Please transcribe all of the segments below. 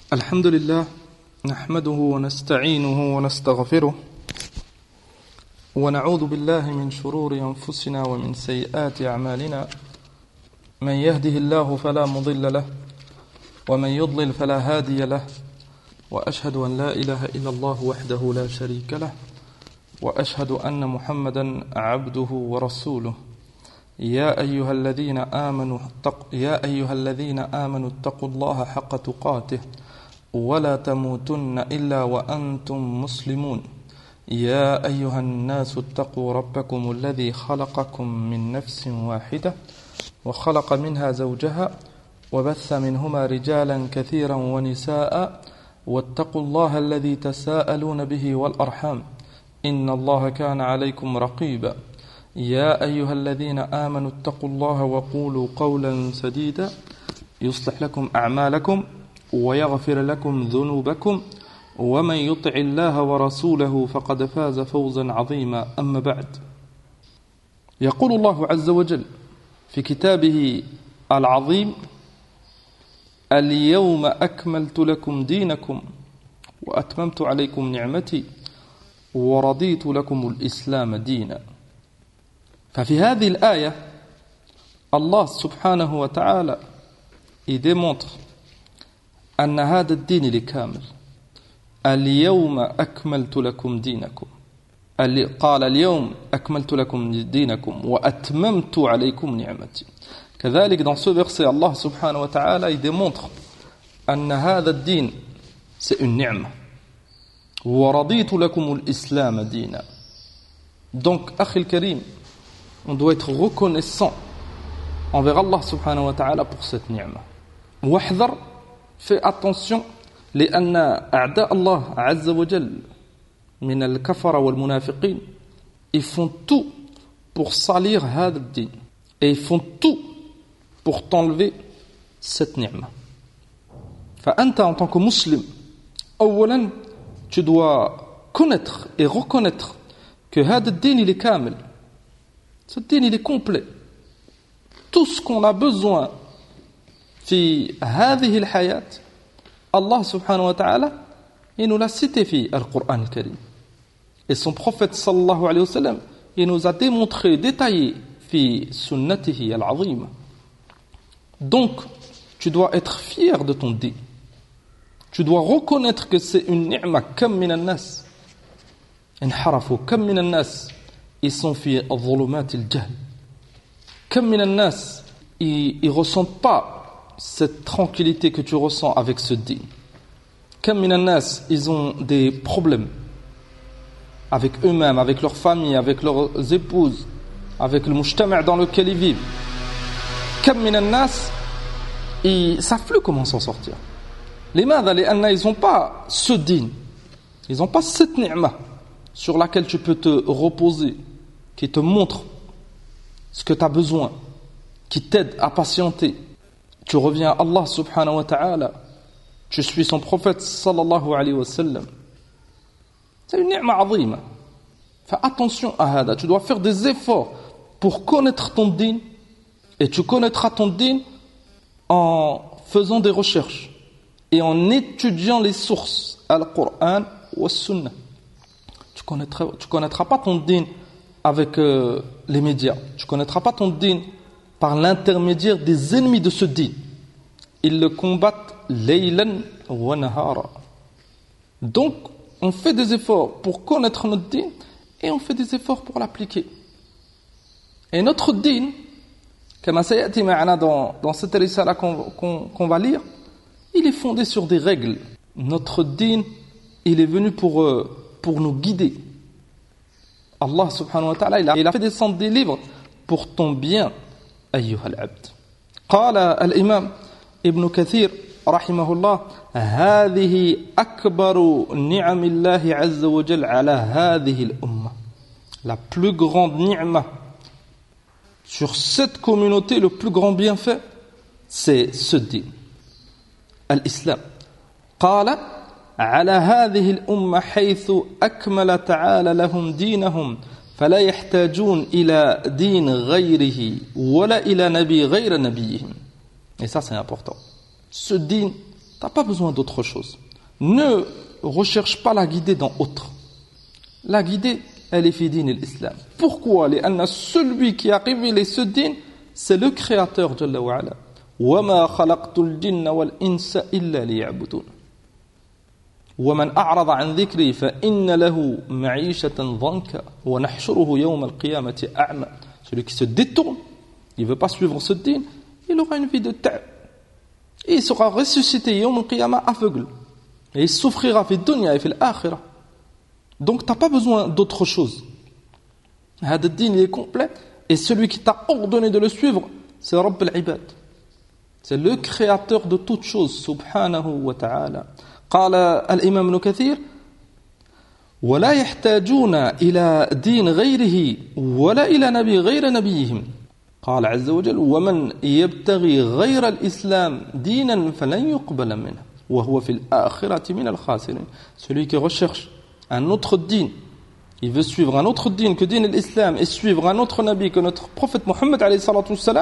الحمد لله نحمده ونستعينه ونستغفره ونعوذ بالله من شرور أنفسنا ومن سيئات أعمالنا من يهده الله فلا مضل له ومن يضلل فلا هادي له وأشهد أن لا إله إلا الله وحده لا شريك له وأشهد أن محمدا عبده ورسوله يا أيها الذين آمنوا اتقوا الله حق تقاته ولا تموتن إلا وأنتم مسلمون يا أيها الناس اتقوا ربكم الذي خلقكم من نفس واحدة وخلق منها زوجها وبث منهما رجالا كثيرا ونساء واتقوا الله الذي تساءلون به والأرحام إن الله كان عليكم رقيبا يا أيها الذين آمنوا اتقوا الله وقولوا قولا سديدا يصلح لكم أعمالكم ويغفر لكم ذنوبكم ومن يطع الله ورسوله فقد فاز فوزا عظيما أما بعد يقول الله عز وجل في كتابه العظيم اليوم أكملت لكم دينكم وأتممت عليكم نعمتي ورضيت لكم الإسلام دينا. ففي هذه الآية الله سبحانه وتعالى démontre أن هذا الدين لكامل. اليوم أكملت لكم دينكم قال اليوم أكملت لكم دينكم وأتممت عليكم نعمتي. كذلك dans ce verset Allah subhanahu wa ta'ala il démontre أن هذا الدين c'est une ni'ma ورضيت لكم الإسلام دينا. Donc أخي الكريم, on doit être reconnaissant envers Allah subhanahu wa ta'ala pour cette ni'ma. واحذر, fais attention لأن أعداء الله عز وجل من الكفرة والمنافقين ils font tout pour salir هذا الدين et ils font tout pour t'enlever cette ni'ma. فأنت en tant que musulman, أولا tu dois connaître et reconnaître que هذا الدين il est كامل. Ce dîn il est complet. Tout ce qu'on a besoin في هذه الحياة Allah subhanahu wa ta'ala il nous l'a cité في القرآن الكريم. Et son prophète sallallahu alayhi wa sallam il nous a démontré, détaillé في سنته العظيمة. Donc tu dois être fier de ton dîn. Tu dois reconnaître que c'est une ni'ma. كم من الناس انحرفوا, كم من الناس ils sont في ظلمات الجهل, كم من الناس ils ressentent pas cette tranquillité que tu ressens avec ce dîn. كم من الناس ils ont des problèmes avec eux-mêmes, avec leur famille, avec leurs épouses, avec le mujtama' dans lequel ils vivent. كم من الناس ils savent plus comment s'en sortir. لماذا؟ لأن ils n'ont pas ce dîn, ils n'ont pas cette ni'ma sur laquelle tu peux te reposer, qui te montre ce que tu as besoin, qui t'aide à patienter. Tu reviens à Allah subhanahu wa ta'ala, tu suis son prophète sallallahu alayhi wa sallam. C'est une ni'ma azima. Fais attention à hada. Tu dois faire des efforts pour connaître ton dîn, et tu connaîtras ton dîn en faisant des recherches et en étudiant les sources, al-Qur'an wa sunnah. Tu connaîtras pas ton dîn avec les médias. Tu connaîtras pas ton dîn par l'intermédiaire des ennemis de ce dîn. Ils le combattent laylan wa nahara. Donc, on fait des efforts pour connaître notre dîn et on fait des efforts pour l'appliquer. Et notre dîn, comme sayati ma'ana dans cette risala qu'on va lire, il est fondé sur des règles. Notre dîn, il est venu pour nous guider. Allah subhanahu wa ta'ala il a fait descendre des livres pour ton bien, أيها العبد. قال الإمام ابن كثير رحمه الله هذه أكبر نعم الله عز وجل على هذه الأمة. La plus grande ni'ma sur cette communauté, le plus grand bienfait, c'est ce dîn, l'islam. قال على هذه الأمة حيث أكمل تعالى لهم دينهم فلا يحتاجون إلى دين غيره ولا إلى نبي غير نبيهم. Et ça c'est important. Ce dîn Tu n'as pas besoin d'autre chose. Ne recherche pas la guidée dans autre. La guidée, elle est fi din l'islam. Pourquoi? Celui qui a révélé ce din, c'est le Créateur Jalla wa ala. وَمَا خَلَقْتُ الْجِنَّ وَالْإِنسَ إِلَّا لِيَعْبُدُونَ وَمَنْ أَعْرَضَ عَنْ ذِكْرِي فَإِنَّ لَهُ مَعِيشَةً ضَنْكًا وَنَحْشُرُهُ يَوْمَ الْقِيَامَةِ أَعْمَى. Celui qui se détourne, il ne veut pas suivre ce din, il aura une vie de ta'ab. Et il sera ressuscité yawm al-qiyamah aveugle. Et il souffrira fi dunya et fi l'akhirah. Donc tu n'as pas besoin d'autre chose. Hada din il est complet. Et celui qui t'a ordonné de le suivre, c'est Rabb al-Ibad. C'est le créateur de toutes choses, subhanahu wa ta'ala. قال الإمام ابن كثير ولا يحتاجون إلى دين غيره ولا إلى نبي غير نبيهم. قال عز وجل ومن يبتغي غير الإسلام دينا فلن يقبل منه وهو في الآخرة من الخاسرين. Celui qui recherche un autre din, il veut suivre un autre din que din l'islam et suivre un autre nabi que notre prophète Mohammed alayhi salatu wassalam,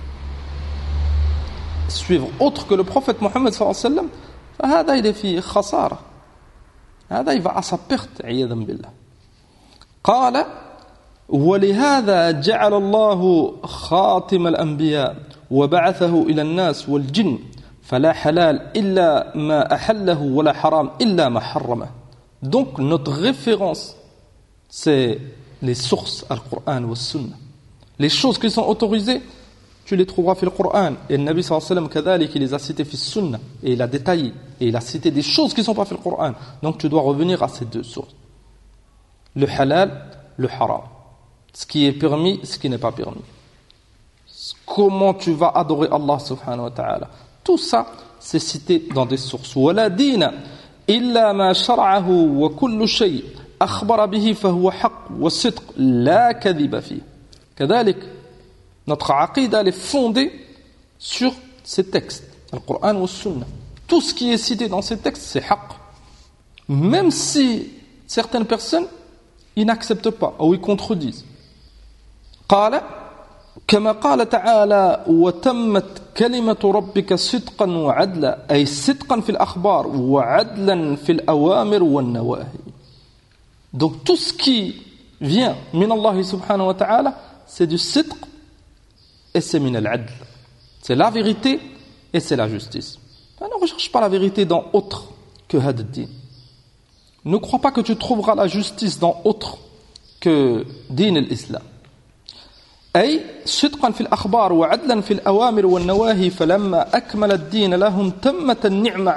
suivre autre que le prophète Mohammed sallallahu alayhi wa sallam, فهذا il est في خسارة. هذا il va à sa perte عياذا بالله. قال ولهذا جعل الله خاتم الأنبياء وبعثه إلى الناس والجن فلا حلال إلا ما أحله ولا حرام إلا ما حرمه. Donc notre référence c'est les sources Al-Qur'an ou Sunna. Les choses qui sont autorisées, tu les trouveras في القرآن. Et le Nabi sallallahu alayhi wa sallam كذلك il les a citées في Sunna et il a détaillé et il a cité des choses qui ne sont pas في القرآن. Donc tu dois revenir à ces deux sources. Le halal, le haram. Ce qui est permis, ce qui n'est pas permis. Comment tu vas adorer Allah subhanahu wa ta'ala. Tout ça, c'est cité dans des sources. وَلَا دِينَ إِلَّا مَا شَرَعَهُ وَكُلُّ شَيْءٍ أَخْبَرَ بِهِ فَهُوَ حَقٌّ وَالصِّدْقُ لَا كَذِبَ فِيهِ. كذلك, notre aqida elle est fondée sur ces textes, le Coran ou le Sunna. Tout ce qui est cité dans ces textes, c'est haqq. Même si certaines personnes, ils n'acceptent pas ou ils contredisent. قال كما قال تعالى وتمت كلمة ربك صدقا وعدلا أي صدقا في الأخبار وعدلا في الأوامر والنواهي. Donc tout ce qui vient من الله سبحانه وتعالى c'est du sidq et c'est min al-adl. C'est la vérité et c'est la justice. Ne recherche pas la vérité dans autre que had ad-din. Ne crois pas que tu trouveras la justice dans autre que din l'islam. أي صدقا في الأخبار وعدلا في الأوامر والنواهي فلما أكمل الدين لهم تمت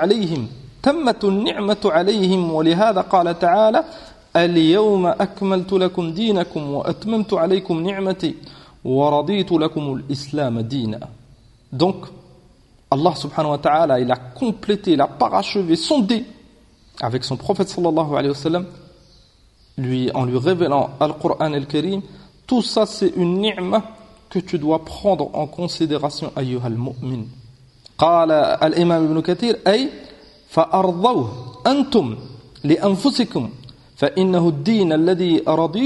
النعمة عليهم ولهذا قال تعالى اليوم أكملت لكم دينكم وأتممت عليكم نعمتي ورضيت لكم الإسلام دينا. Donc Allah subhanahu wa ta'ala il a complété, il a parachevé son dé avec son prophète sallallahu alayhi wa sallam en lui révélant Al-Qur'an al-Karim. Tout ça, c'est une ni'ma que tu dois prendre en considération, ayyuhal mu'min. قال الإمام ابن كثير أي فأرضوه أنتم لأنفسكم فإنه الدين الذي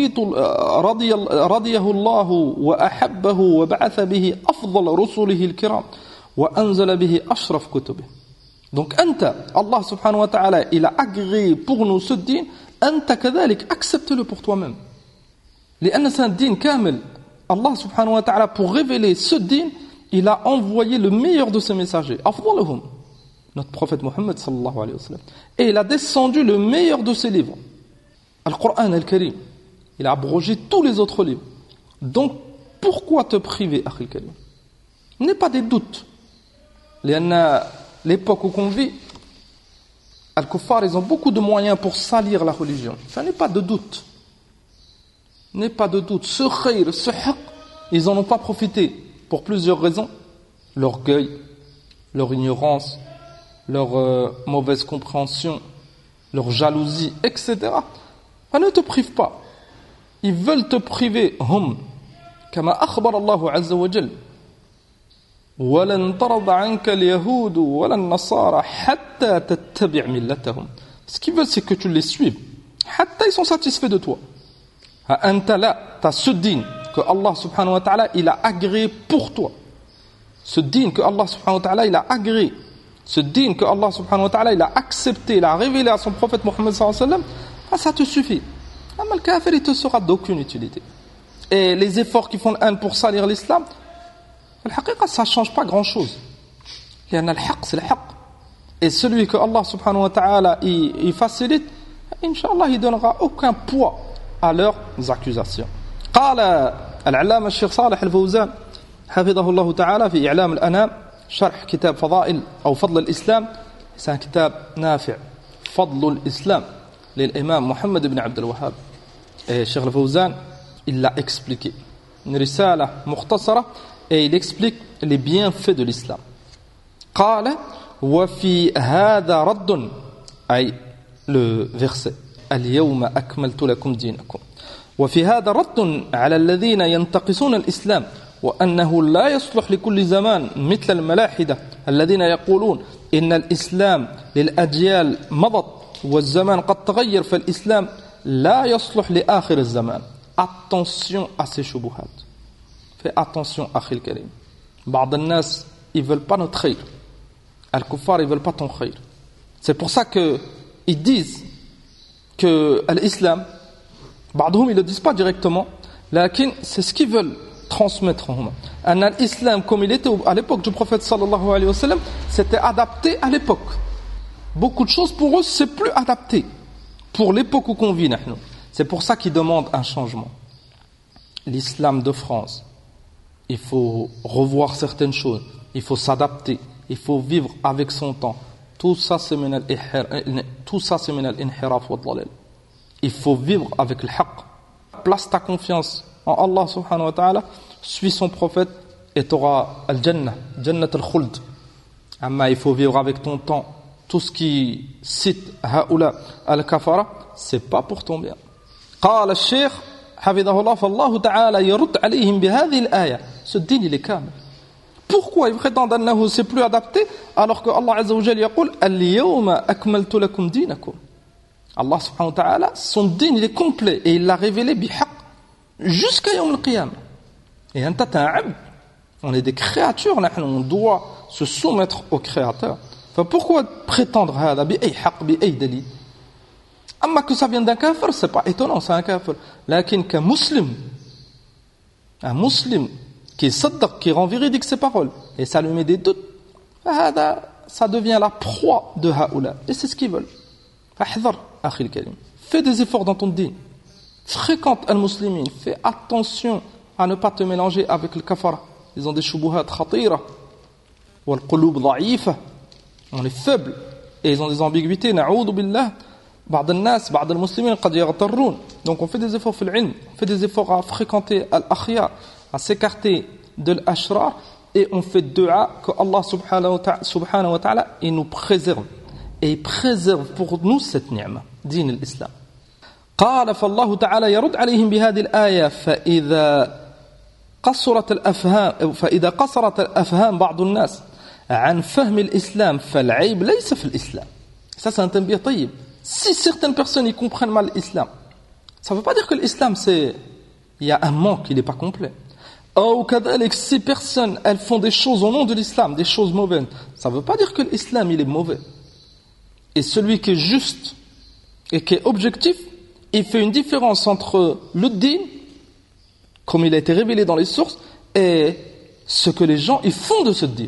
رضيه الله وأحبه وبعث به أفضل رسله الكرام وأنزل به أشرف كتبه. Donc أنت, Allah subhanahu wa ta'ala, il a agréé pour nous ce din, أنت كذلك, accepte-le pour toi-même. لأن c'est un din kamel. Allah subhanahu wa ta'ala, pour révéler ce din, il a envoyé le meilleur de ses messagers, afdaluhum, notre prophète Mohammed sallallahu alayhi wa sallam. Et il a descendu le meilleur de ses livres, Al-Qur'an al-Karim. Il a abrogé tous les autres livres. Donc, pourquoi te priver, Akhil Karim? N'aie pas des doutes. L'époque où on vit, Al-Kuffar, ils ont beaucoup de moyens pour salir la religion. Ça n'est pas de doute. N'aie pas de doute, ce khayr, ce haqq, ils n'en ont pas profité pour plusieurs raisons. L'orgueil, leur ignorance, leur mauvaise compréhension, leur jalousie, etc. Ne te prive pas. Ils veulent te priver. Hum, kama akhbar Allahu azza wa jal. وَلَنْ تَرَضَ عَنْكَ الْيَهُودُ وَلَا النَّصَارَى حَتَّى تَتَّبِعْ مِلَّتَهُم. Ce qu'ils veulent, c'est que tu les suives. Hatta, ils sont satisfaits de toi. Anta là, tu as ce din que Allah subhanahu wa ta'ala il a agréé pour toi. Ce din que Allah subhanahu wa ta'ala il a agréé ce din que Allah subhanahu wa ta'ala il a accepté, il a révélé à son prophète Mohammed sallallahu alayhi wa sallam, ça te suffit. Mais le kafir, il te sera d'aucune utilité. Et les efforts qu'ils font pour salir l'islam, ça ne change pas grand-chose. Il y en a le haqq, c'est le haqq. Et celui que Allah subhanahu wa ta'ala il facilite, Inch'Allah, il ne donnera aucun poids à leurs accusations. قال العلامة الشيخ صالح الفوزان حفظه الله تعالى في إعلام الأنام شرح كتاب فضائل أو فضل الإسلام. C'est un كتاب نافع فضل الإسلام للإمام محمد بن عبد الوهاب. Et Cheikh al-Fawzan, il l'a expliqué. Une risala mukhtasara, et il explique les bienfaits de l'islam. قال وفي هذا رد أي le verset اليوم أكملت لكم دينكم وفي هذا رد على الذين ينتقصون الإسلام وأنه لا يصلح لكل زمان مثل الملاحدة الذين يقولون إن الإسلام للأجيال مضت والزمان قد تغير فالإسلام لا يصلح لآخر الزمان. Attention à ces shubuhat. Fais attention أخي الكريم. بعض الناس ils veulent pas notre khayr. Al-Kuffar ils veulent pas ton khayr. C'est pour ça que ils disent que l'islam, بعضهم ils le disent pas directement, lakin c'est ce qu'ils veulent transmettre. L'islam comme il était à l'époque du prophète sallallahu alayhi wa sallam, c'était adapté à l'époque. Beaucoup de choses pour eux c'est plus adapté pour l'époque où on vit. C'est pour ça qu'ils demandent un changement. L'islam de France, il faut revoir certaines choses, il faut s'adapter, il faut vivre avec son temps. Tout ça c'est min al-inhiraf wa dhalal. Il faut vivre avec le haqq. Place ta confiance en Allah subhanahu wa ta'ala, suis son prophète et tu auras al-jannah, jannat al-khuld. Amma il faut vivre avec ton temps. Tout ce qui cite haoula al-kafara, c'est pas pour ton bien. قال الشيخ حفظه الله فالله تعالى يرد عليهم بهذه الآية. Ce din il est calme. Pourquoi ils prétendent أنه c'est plus adapté alors que Allah Azza wa Jalla يقول اليوم أكملت لكم دينكم. Allah subhanahu wa ta'ala, son din il est complet et il l'a révélé bihaq jusqu'à yawm al-qiyamah. Et anta t'es un abd. On est des créatures, on doit se soumettre au créateur. Enfin, pourquoi prétendre hada bi ay haq bi ay dalil? Amma que ça vient d'un kafir, c'est pas étonnant, c'est un kafir. Lakin qu'un musulman, un musulman qui est saddaq, qui rend véridique ses paroles, et ça lui met des doutes, ça devient la proie de haoula. Et c'est ce qu'ils veulent. Fahdhar, akhi al-karim. Fais des efforts dans ton din. Fréquente al-muslimin. Fais attention à ne pas te mélanger avec le kafara. Ils ont des shubuhat khatira. Wal qulub dha'ifa. On est faible. Et ils ont des ambiguïtés. Na'oudou billah. بعض الناس بعض المسلمين قد يغترون. Donc on fait des efforts في العلم, on fait des efforts à fréquenter al-akhyar, à s'écarter de l'ashrar, et on fait dua que Allah subhanahu wa ta'ala il nous préserve et il préserve pour nous cette ni'ma دين الإسلام. قال فالله تعالى يرد عليهم بهذه الآية فإذا قصرت الأفهام بعض الناس عن فهم الإسلام فالعيب ليس في الإسلام. Ça c'est un tanbih طيب. Si certaines personnes y comprennent mal l'islam, ça ne veut pas dire que l'islam il y a un manque, il n'est pas complet. Ou kadalik, si personnes elles font des choses au nom de l'islam, des choses mauvaises, ça ne veut pas dire que l'islam il est mauvais. Et celui qui est juste et qui est objectif, il fait une différence entre le din, comme il a été révélé dans les sources, et ce que les gens ils font de ce din.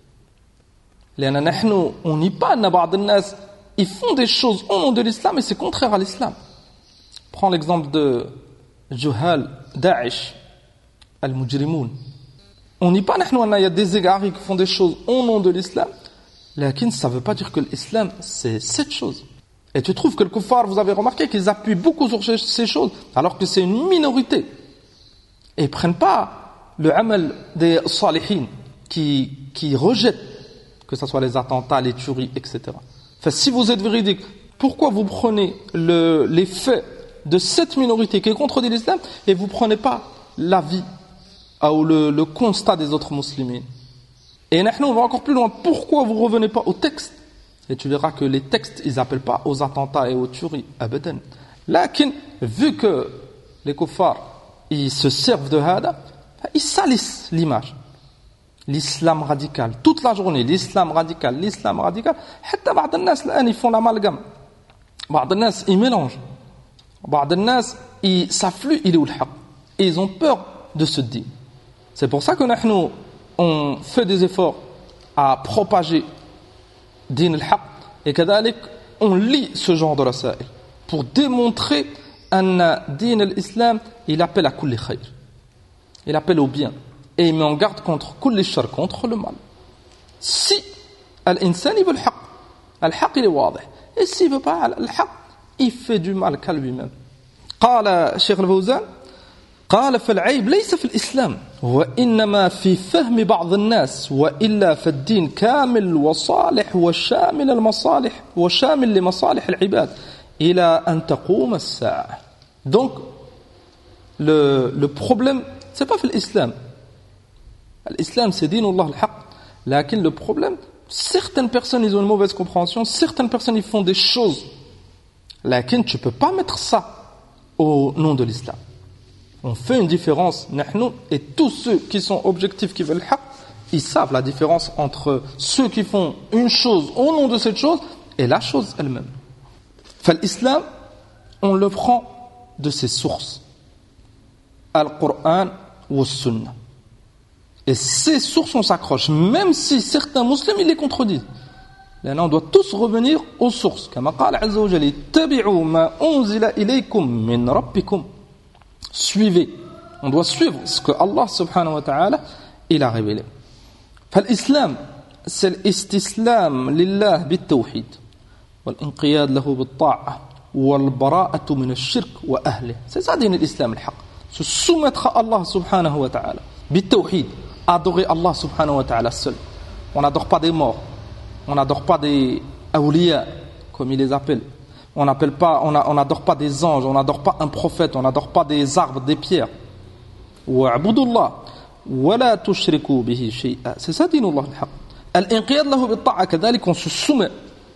On n'y pas, ils font des choses au nom de l'islam et c'est contraire à l'islam. Prends l'exemple de Juhal, Daesh, Al-Mujrimoun. On n'y pas, il y a des égarés qui font des choses au nom de l'islam, mais ça ne veut pas dire que l'islam c'est cette chose. Et tu trouves que le kuffar, vous avez remarqué qu'ils appuient beaucoup sur ces choses, alors que c'est une minorité. Et ils ne prennent pas le amal des salihin qui rejettent, que ce soit les attentats, les tueries, etc. Enfin, si vous êtes véridique, pourquoi vous prenez les faits de cette minorité qui est contre l'islam et vous ne prenez pas l'avis ou le constat des autres musulmans? Et nous, on va encore plus loin. Pourquoi vous ne revenez pas au texte? Et tu verras que les textes, ils n'appellent pas aux attentats et aux tueries. Abadan. Lakin, vu que les kuffars, ils se servent de hada, ils salissent l'image. l'islam radical, toute la journée, l'islam radical, حتى بعض الناس الآن ils font l'amalgame, بعض الناس ils mélangent, بعض الناس ils s'affluent il est où le haq, et ils ont peur de ce din. C'est pour ça que nous on fait des efforts à propager din al-haq, et كذلك on lit ce genre de rasail pour démontrer أن din al-islam il appelle à kulli khayr, il appelle au bien. Et il met en garde contre كل الشر, contre le mal. Si l'insan il veut le haq, il est واضح. Et s'il veut pas le haq, il fait du mal qu'à lui-même. قال الشيخ الفوزان قال فالعيب ليس في الإسلام وإنما في فهم بعض الناس وإلا فالدين كامل وصالح وشامل المصالح وشامل لمصالح العباد إلى أن تقوم الساعة. Donc le problème c'est pas في الإسلام. L'islam, c'est dinullah al-haq. Lakin le problème, certaines personnes, ils ont une mauvaise compréhension, certaines personnes, ils font des choses. Lakin tu peux pas mettre ça au nom de l'islam. On fait une différence, nahnu, et tous ceux qui sont objectifs, qui veulent le haq, ils savent la différence entre ceux qui font une chose au nom de cette chose et la chose elle-même. L'islam, on le prend de ses sources. Al-Qur'an ou Sunnah. Et ces sources, on s'accroche, même si certains musulmans, ils les contredisent. Là, on doit tous revenir aux sources. Comme قال عز وجل اتبعوا ما أنزل إليكم من ربكم. Suivez. On doit suivre ce que Allah subhanahu wa ta'ala il a révélé. فالإسلام c'est الاستسلام لله بالتوحيد والانقياد له بالطاعة والبراءة من الشرك وأهله. C'est ça دين الإسلام الحق. Se soumettre à Allah subhanahu wa ta'ala بالتوحيد. Adorer Allah subhanahu wa ta'ala seul. On n'adore pas des morts. On n'adore pas des awliya, comme ils les appellent. On n'adore pas des anges. On n'adore pas un prophète. On n'adore pas des arbres, des pierres. Wa'budullah. Wa la tushriku bihi shay'a. C'est ça, dinullah al-haq. Al-inqiyad lahu bi-ta'a, kadhalik, on se soumet.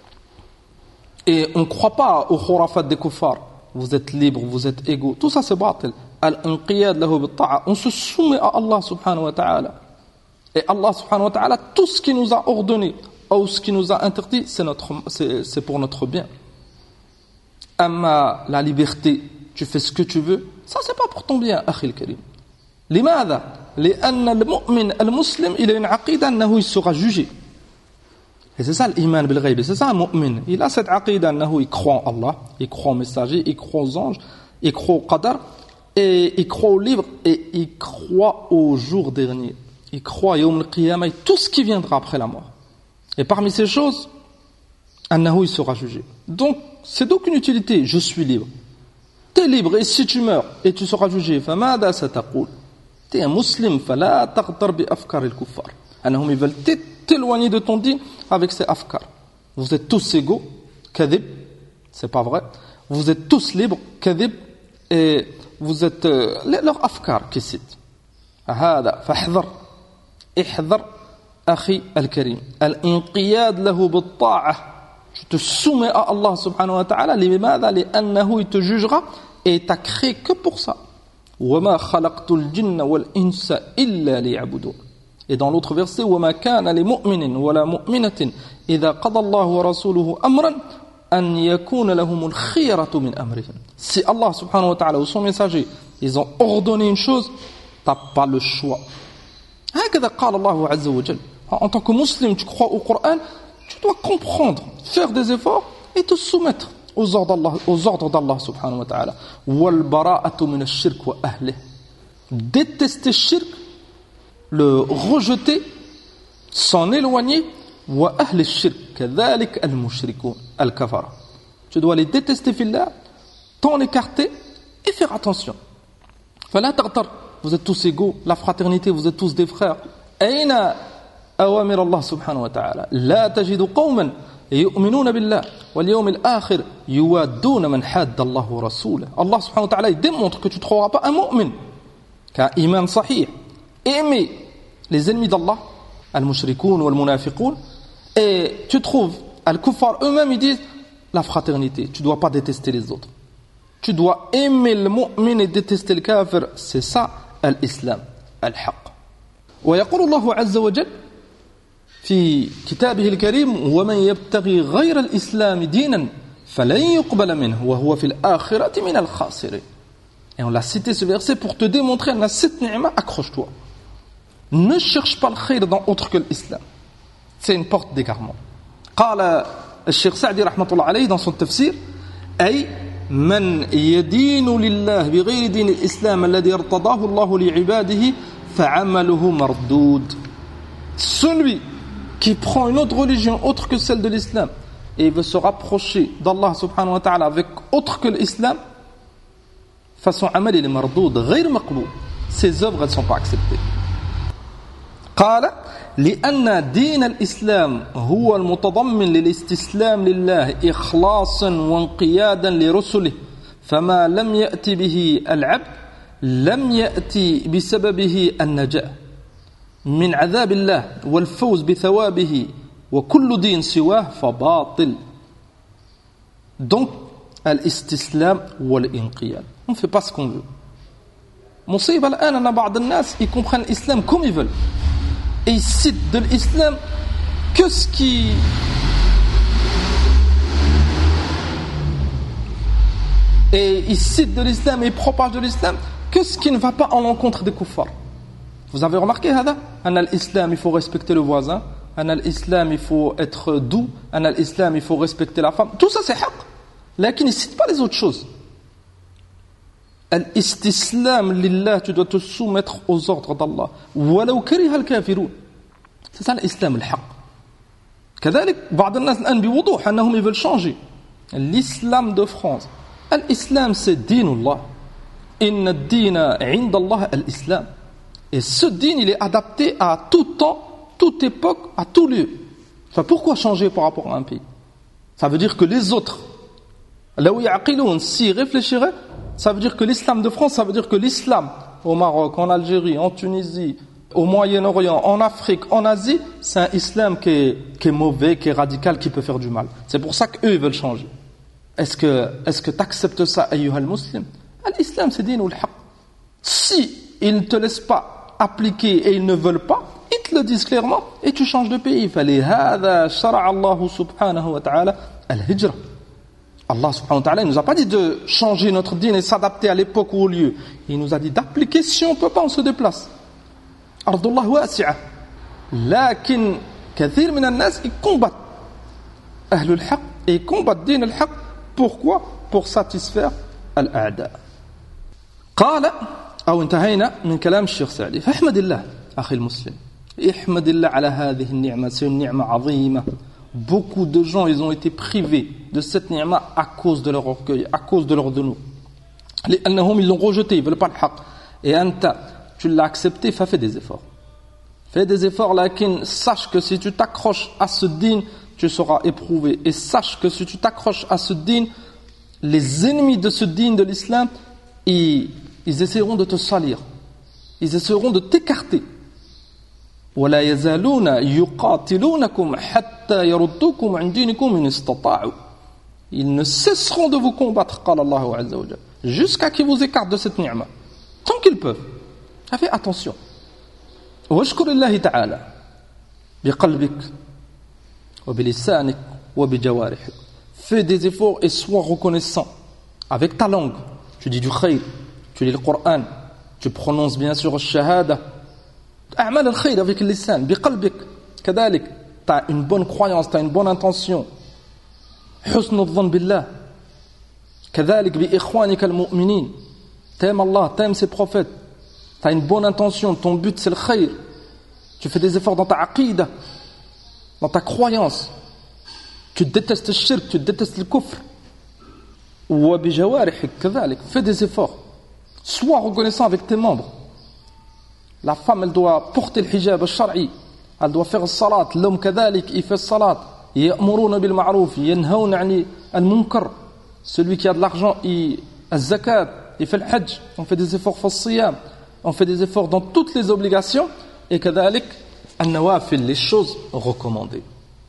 Et on ne croit pas aux khurafat des kuffars. Vous êtes libre, vous êtes égaux. Tout ça, c'est batil. Al-inqiyad lahu bi-ta'a. On se soumet à Allah subhanahu wa ta'ala. Et Allah subhanahu wa ta'ala, tout ce qu'il nous a ordonné ou ce qu'il nous a interdit, c'est pour notre bien. Amma la liberté, tu fais ce que tu veux, ça c'est pas pour ton bien, akhil karim. لماذا؟ لأن المؤمن المسلم il a une aqida أنه il sera jugé. Et c'est ça l'iman bil ghayb, c'est ça un mu'min. Il a cette aqida أنه il croit en Allah, il croit aux messagers, il croit aux anges, il croit au qadar, et il croit au livre, et il croit au jour dernier. Il croit yawm al-qiyamah et tout ce qui viendra après la mort. Et parmi ces choses, أنه il sera jugé. Donc, c'est d'aucune utilité, je suis libre. Tu es libre, et si tu meurs, et tu seras jugé, فماذا ستقول? Tu es un musulman, فلا تغتر بأفكار الكفار. أنهم ils veulent t'éloigner de ton din avec ces afkar. Vous êtes tous égaux, kadhib, c'est pas vrai. Vous êtes tous libres, kadhib, et vous êtes leur afkar qui citent. هذا فاحذر احذر أخي الكريم الانقياد له بالطاعة. Tu te soumets à Allah subhanahu wa ta'ala. لماذا؟ لأنه il te jugera et il t'a créé que pour ça. وما خلقت الجن والإنس إلا ليعبدون. Et dans l'autre verset وما كان لمؤمن ولا مؤمنة إذا قضى الله ورسوله أمرا أن يكون لهم الخيرة من أمرهم. Si Allah subhanahu wa ta'ala ou son messager ils ont ordonné une chose, t'as pas le choix. هكذا قال الله عز وجل. En tant que musulman, tu crois au Coran, tu dois comprendre, faire des efforts et te soumettre aux ordres d'Allah subhanahu wa ta'ala. وَالْبَرَاءَةُ مِنَ الشِّرْكِ وَأَهْلِهِ. Détester shirk, le rejeter, s'en éloigner. وَأَهْلِ الشِّرْكِ كَذَلِكَ الْمُشْرِكُونَ الْكَفَرَةِ. Tu dois les détester fillah, t'en écarter et faire attention. فَلَا تَغْتَرْ. Vous êtes tous égaux, la fraternité, vous êtes tous des frères. أين أوامر الله سبحانه وتعالى؟ لا تجد قوما يؤمنون بالله واليوم الآخر يوادون من حاد الله ورسوله. Allah subhanahu wa ta'ala il démontre que tu ne trouveras pas un mu'min qui a un iman sahih, aimer les ennemis d'Allah, al-mushrikoun ou al-munafiqoun, et tu trouves al-kuffar eux-mêmes ils disent la fraternité, tu ne dois pas détester les autres, tu dois aimer le mu'min et détester le kafir. C'est ça l'islam al-haq. ويقول الله عز وجل في كتابه الكريم ومن يبتغي غير الإسلام دينا فلن يقبل منه وهو في الآخرة من الخاسرين. Et on l'a cité ce verset pour te démontrer, on a cette ni'ma, accroche-toi. Ne cherche pas le khayr dans autre que l'islam. C'est une porte d'égarement. قال الشيخ سعدي رحمة الله عليه dans son tafsir أي من يدين لله بغير دين الإسلام الذي ارتضاه الله لعباده فعمله مردود. Celui qui prend une autre religion autre que celle de l'islam et veut se rapprocher d'Allah subhanahu wa ta'ala avec autre que l'islam, façon amal il est mardoud, غير مقبول. Ses œuvres elles ne sont pas acceptées. قال لأن دين الإسلام هو المتضمن للاستسلام لله إخلاصا وانقيادا لرسله فما لم يأتي به العبد لم يأتي بسببه النجاة من عذاب الله والفوز بثوابه وكل دين سواه فباطل. Donc الاستسلام والانقياد, on ne fait pas ce qu'on veut. مصيبة الآن أن بعض الناس ils comprennent l'islam comme ils veulent et ils citent de l'islam que ce qui et ils citent de l'islam et ils propagent de l'islam que ce qui ne va pas en l'encontre des kuffars. Vous avez remarqué هذا أن الإسلام il faut respecter le voisin, أن الإسلام il faut être doux, أن الإسلام il faut respecter la femme, tout ça c'est حق, لكن ils ne citent pas les autres choses. Al-istislam lillah, tu dois te soumettre aux ordres d'Allah. ولو كره الكافرون. C'est ça l'islam الحق. كذلك بعض الناس الآن بوضوح أنهم ils veulent changer. L'islam de France. L'islam c'est دين الله. إن الدين عند الله الإسلام. Et ce din il est adapté à tout temps, toute époque, à tout lieu. Enfin, pourquoi changer par rapport à un pays? Ça veut dire que les autres, là où يعقلون, s'y réfléchiraient, ça veut dire que l'islam de France, ça veut dire que l'islam au Maroc, en Algérie, en Tunisie, au Moyen-Orient, en Afrique, en Asie, c'est un islam qui est mauvais, qui est radical, qui peut faire du mal. C'est pour ça qu'eux ils veulent changer. Est-ce que tu acceptes ça, ayyuhal muslim? L'islam c'est din ou al-haq. Si ils ne te laissent pas appliquer et ils ne veulent pas, ils te le disent clairement et tu changes de pays. فلهذا شرع الله سبحانه وتعالى الهجرة. Allah subhanahu wa ta'ala il nous a pas dit de changer notre dîne et s'adapter à l'époque ou au lieu. Il nous a dit d'appliquer, si on peut pas, on se déplace. Ardullah wasi'a. Lakin kathir min an-nas ils combattent ahlul haqq et ils combattent din al-haqq. Pourquoi? Pour satisfaire al-a'da. قال أو انتهينا من كلام الشيخ سعدي فاحمد الله أخي المسلم احمد الله على هذه النعمة. C'est une ni'ma عظيمة. Beaucoup de gens ils ont été privés de cette ni'ma à cause de leur orgueil, à cause de leur dénou. لأنهم ils l'ont rejeté, ils veulent pas le haq. Et anta, tu l'as accepté, fais des efforts. Fais des efforts, lakin sache que si tu t'accroches à ce din, tu seras éprouvé. Et sache que si tu t'accroches à ce din, les ennemis de ce din de l'islam, ils essaieront de te salir. Ils essaieront de t'écarter. ولا يزالون يقاتلونكم حتى يردوكم عن دينكم إن استطاعوا. Ils ne cesseront de vous combattre, قال الله عز وجل, jusqu'à qu'ils vous écartent de cette ni'ma. Tant qu'ils peuvent. Fais attention. واشكر الله تعالى بقلبك وبلسانك وبجوارحك. Fais des efforts et sois reconnaissant avec ta langue. Tu dis du khayr, tu lis le Coran, tu prononces bien sûr le shahada. أعمال الخير avec le lisan, بقلبك كذلك. Tu as une bonne croyance, tu as une bonne intention. حسن الظن بالله. كذلك بإخوانك المؤمنين. T'aimes Allah, t'aimes ses prophètes. Tu as une bonne intention, ton but c'est le khayr. Tu fais des efforts dans ta aqida, dans ta croyance. Tu détestes le shirk, tu détestes le kufr. وبجوارحك كذلك. Fais des efforts. Sois reconnaissant avec tes membres. La femme, elle doit porter le hijab al-shar'i. Elle doit faire le salat. L'homme, كذلك, il fait le salat. يأمرون بالمعروف ينهون عن المنكر. Celui qui a de l'argent, il zakat, il fait le hajj. On fait des efforts في الصيام. On fait des efforts dans toutes les obligations. Et كذلك النوافل, les choses recommandées.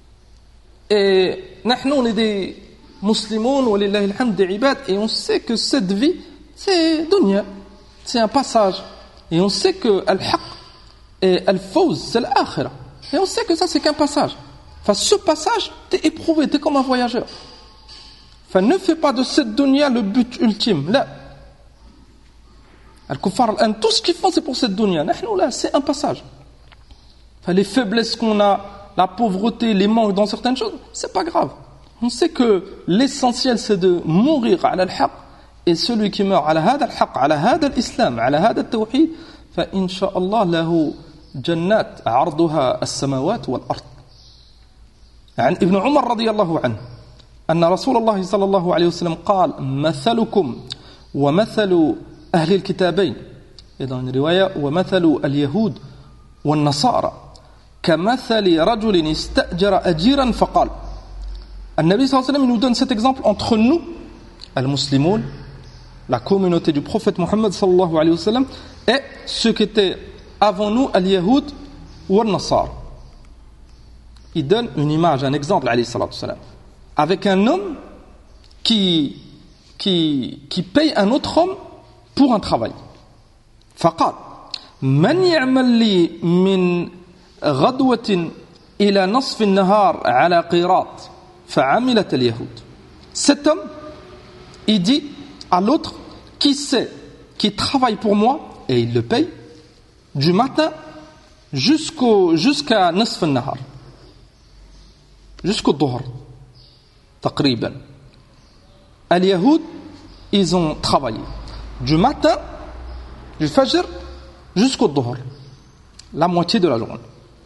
Et نحن on est des musulmans, ولله الحمد, des ibad, et on sait que cette vie, c'est dunya. C'est un passage. Et on sait que al-haq, Et al-fawz, c'est l'akhirah. Et on sait que ça, c'est qu'un passage. Enfin, ce passage, t'es éprouvé, t'es comme un voyageur. Enfin, ne fais pas de cette dunya le but ultime. Là, al-kuffar, tout ce qu'ils font, c'est pour cette dunya. Nous, là, c'est un passage. Enfin, les faiblesses qu'on a, la pauvreté, les manques dans certaines choses, c'est pas grave. On sait que l'essentiel, c'est de mourir à al-haq. Et celui qui meurt على هذا الحق على هذا الإسلام على هذا التوحيد فإن شاء الله له جنات عرضها السماوات والأرض. عن ابن عمر رضي الله عنه أن رسول الله صلى الله عليه وسلم قال مثلكم ومثل أهل الكتابين. Et dans une riwaya ومثل اليهود والنصارى كمثل رجل استأجر أجيرا فقال. النبي صلى الله عليه وسلم nous donne cet exemple entre nous, al-muslimoun, la communauté du prophète Mohammed sallallahu alayhi wa sallam, et ceux qui étaient avant nous, al-Yahoud ou al-Nasar. Il donne une image, un exemple, alayhi salatu wa sallam, avec un homme qui paye un autre homme pour un travail. فقال من يعمل لي من غدوة إلى نصف النهار على قيراط فعملت اليهود. Cet homme, il dit à l'autre qui travaille pour moi, et il le paye, du matin jusqu'à Nasf al-Nahar, jusqu'au Dhuhr, taqriban. Al-Yahoud, ils ont travaillé du matin, du Fajr, jusqu'au Dhuhr, la moitié de la journée.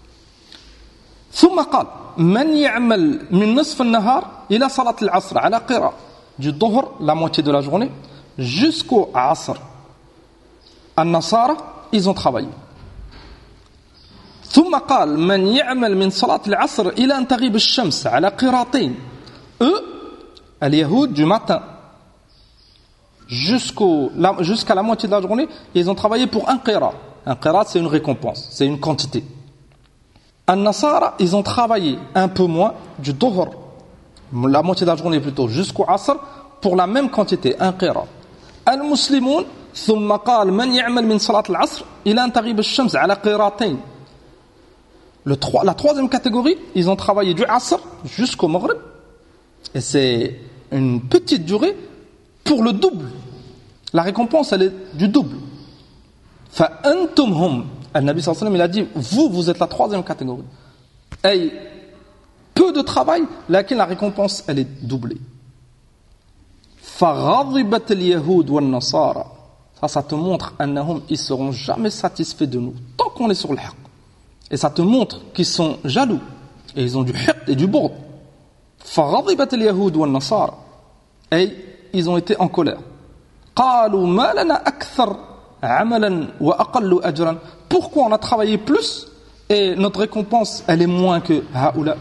ثم قال من يعمل من نصف النهار إلى صلاة العصر على قراءة, du Dhuhr, la moitié de la journée, jusqu'au Asr. Al-Nasara, ils ont travaillé. ثم قال من يعمل من صلاة العصر إلى أن تغيب الشمس على قراطين. Eux, al-Yahoud, du matin jusqu'à la moitié de la journée, ils ont travaillé pour un qirat. Un qirat, c'est une récompense, c'est une quantité. Al-Nasara, ils ont travaillé un peu moins, du Dhuhr, la moitié de la journée plutôt, jusqu'au Asr, pour la même quantité, un qirat. Al-Muslimoun, ثم قال من يعمل من صلاة العصر إلى أن تغيب الشمس على قيراطين. La troisième catégorie, ils ont travaillé du Asr jusqu'au Maghrib, et c'est une petite durée pour le double. La récompense, elle est du double. فأنتم هم. Al-Nabi sallallahu alayhi wa sallam, il a dit, vous êtes la troisième catégorie. Et peu de travail, laquelle la récompense, elle est doublée. فَغَضِبَتِ الْيَهُودُ وَالنَّصَارَى. Ça te montre, annahum, ils seront jamais satisfaits de nous, tant qu'on est sur le haqq. Et ça te montre qu'ils sont jaloux, et ils ont du haqq et du bourd. فَغَضِبَتِ الْيَهُودُ وَالنَّصَارَى. Et ils ont été en colère. قَالُوا مَا لَنَا أَكْثَرْ عَمَلًا وَأَقَلُّ أَجْرًا. Pourquoi on a travaillé plus et notre récompense elle est moins que هؤلاء.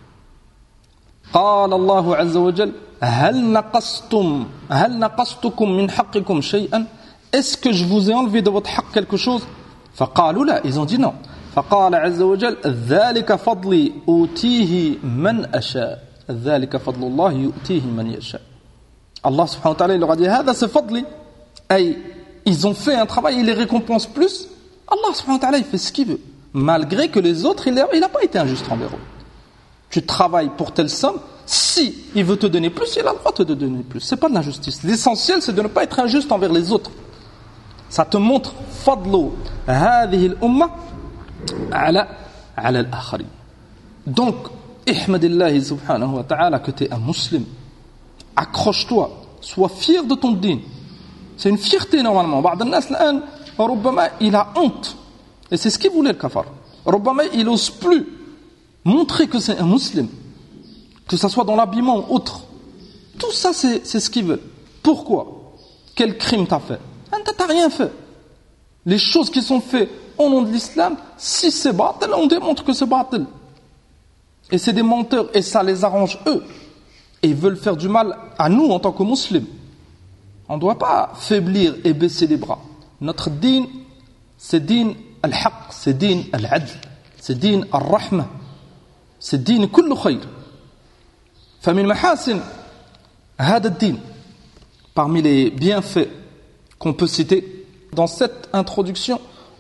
قال الله عز وجل هل نقصتكم من حقكم شيئا. Est-ce que je vous ai enlevé de votre haqq quelque chose? فقالوا لا. Ils ont dit non. فقال عز وجل ذلك فضلي أوتيه من أشاء ذلك فضل الله يؤتيه من يشاء. Allah subhanahu wa ta'ala il leur a dit هذا c'est فضلي. Et ils ont fait un travail, il les récompense plus. Allah subhanahu wa ta'ala il fait ce qu'il veut, malgré que les autres il n'a pas été injuste envers eux. Tu travailles pour telle somme, si il veut te donner plus, il a le droit de te donner plus. C'est pas de l'injustice. L'essentiel c'est de ne pas être injuste envers les autres. Ça te montre fadlu hadhihi al-umma ala al-akharin. Donc ihmadillahi subhanahu wa ta'ala que tu es un musulman. Accroche-toi, sois fier de ton din. C'est une fierté normalement. بعض الناس الآن ربما il a honte. Et c'est ce qu'il voulait le kafar. ربما il n'ose plus montrer que c'est un musulman, que ça soit dans l'habillement ou autre. Tout ça c'est ce qu'ils veulent. Pourquoi? Quel crime t'as fait? T'as rien fait. Les choses qui sont faites au nom de l'islam, si c'est batil, on démontre que c'est batil. Et c'est des menteurs et ça les arrange eux. Et ils veulent faire du mal à nous en tant que musulmans. On ne doit pas faiblir et baisser les bras. Notre din, c'est din al-haq, c'est din al-adl, c'est din al-rahma, c'est din kullu khayr. فمن محاسن هذا الدين, parmi les bienfaits qu'on peut citer, dans cette introduction,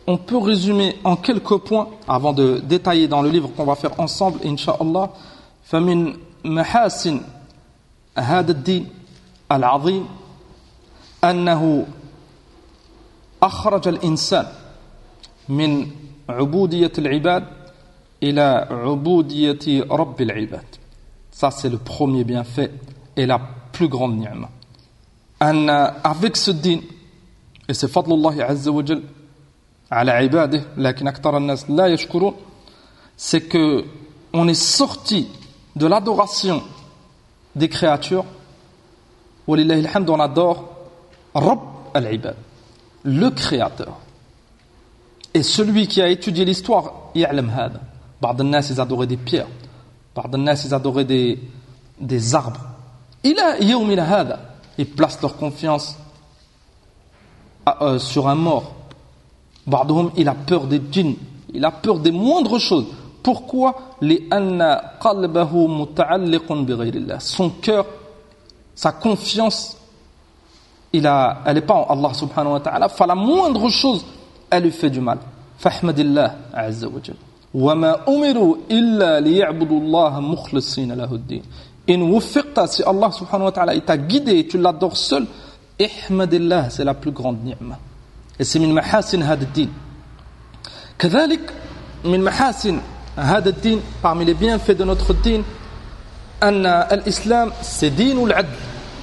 on peut résumer en quelques points, avant de détailler dans le livre qu'on va faire ensemble, Inch'Allah, فَمِنْ مَحَاسِنْ هَذَا الدِّينِ الْعَظِيمِ أَنَّهُ أخرج الإنسان من عبودية العباد إلى عبودية رب العباد. Ça c'est le premier bienfait et la plus grande ni'ma. Avec ce din, et c'est fadl Allah Azza wa Jal ala عباده لكن أكثر الناس لا يشكرون, c'est que on est sorti de l'adoration des créatures. Walillahi alhamd, on adore Rabb al-Ibad, le créateur. Et celui qui a étudié l'histoire, يعلم هذا. بعض الناس ils adoraient des pierres, بعض الناس ils adoraient des arbres. إلى يومنا هذا, ils placent leur confiance sur un mort. بعضهم il a peur des djinns, il a peur des moindres choses. Pourquoi? لأن قلبه متعلق بغير الله. Son cœur, sa confiance, elle n'est pas en Allah subhanahu wa ta'ala. La moindre chose, elle lui fait du mal. فاحمدillah عز وجل. وما أمروا إلا ليعبدوا الله مخلصين له الدين. إن وفقت, si Allah subhanahu wa ta'ala t'a guidé et tu l'adores seul, ihmadillah, c'est la plus grande ni'ma. Et c'est min mahasin hada ad-din. كذلك من محاسن هذا الدين, parmi les bienfaits de notre din, أن الإسلام c'est دين العدل,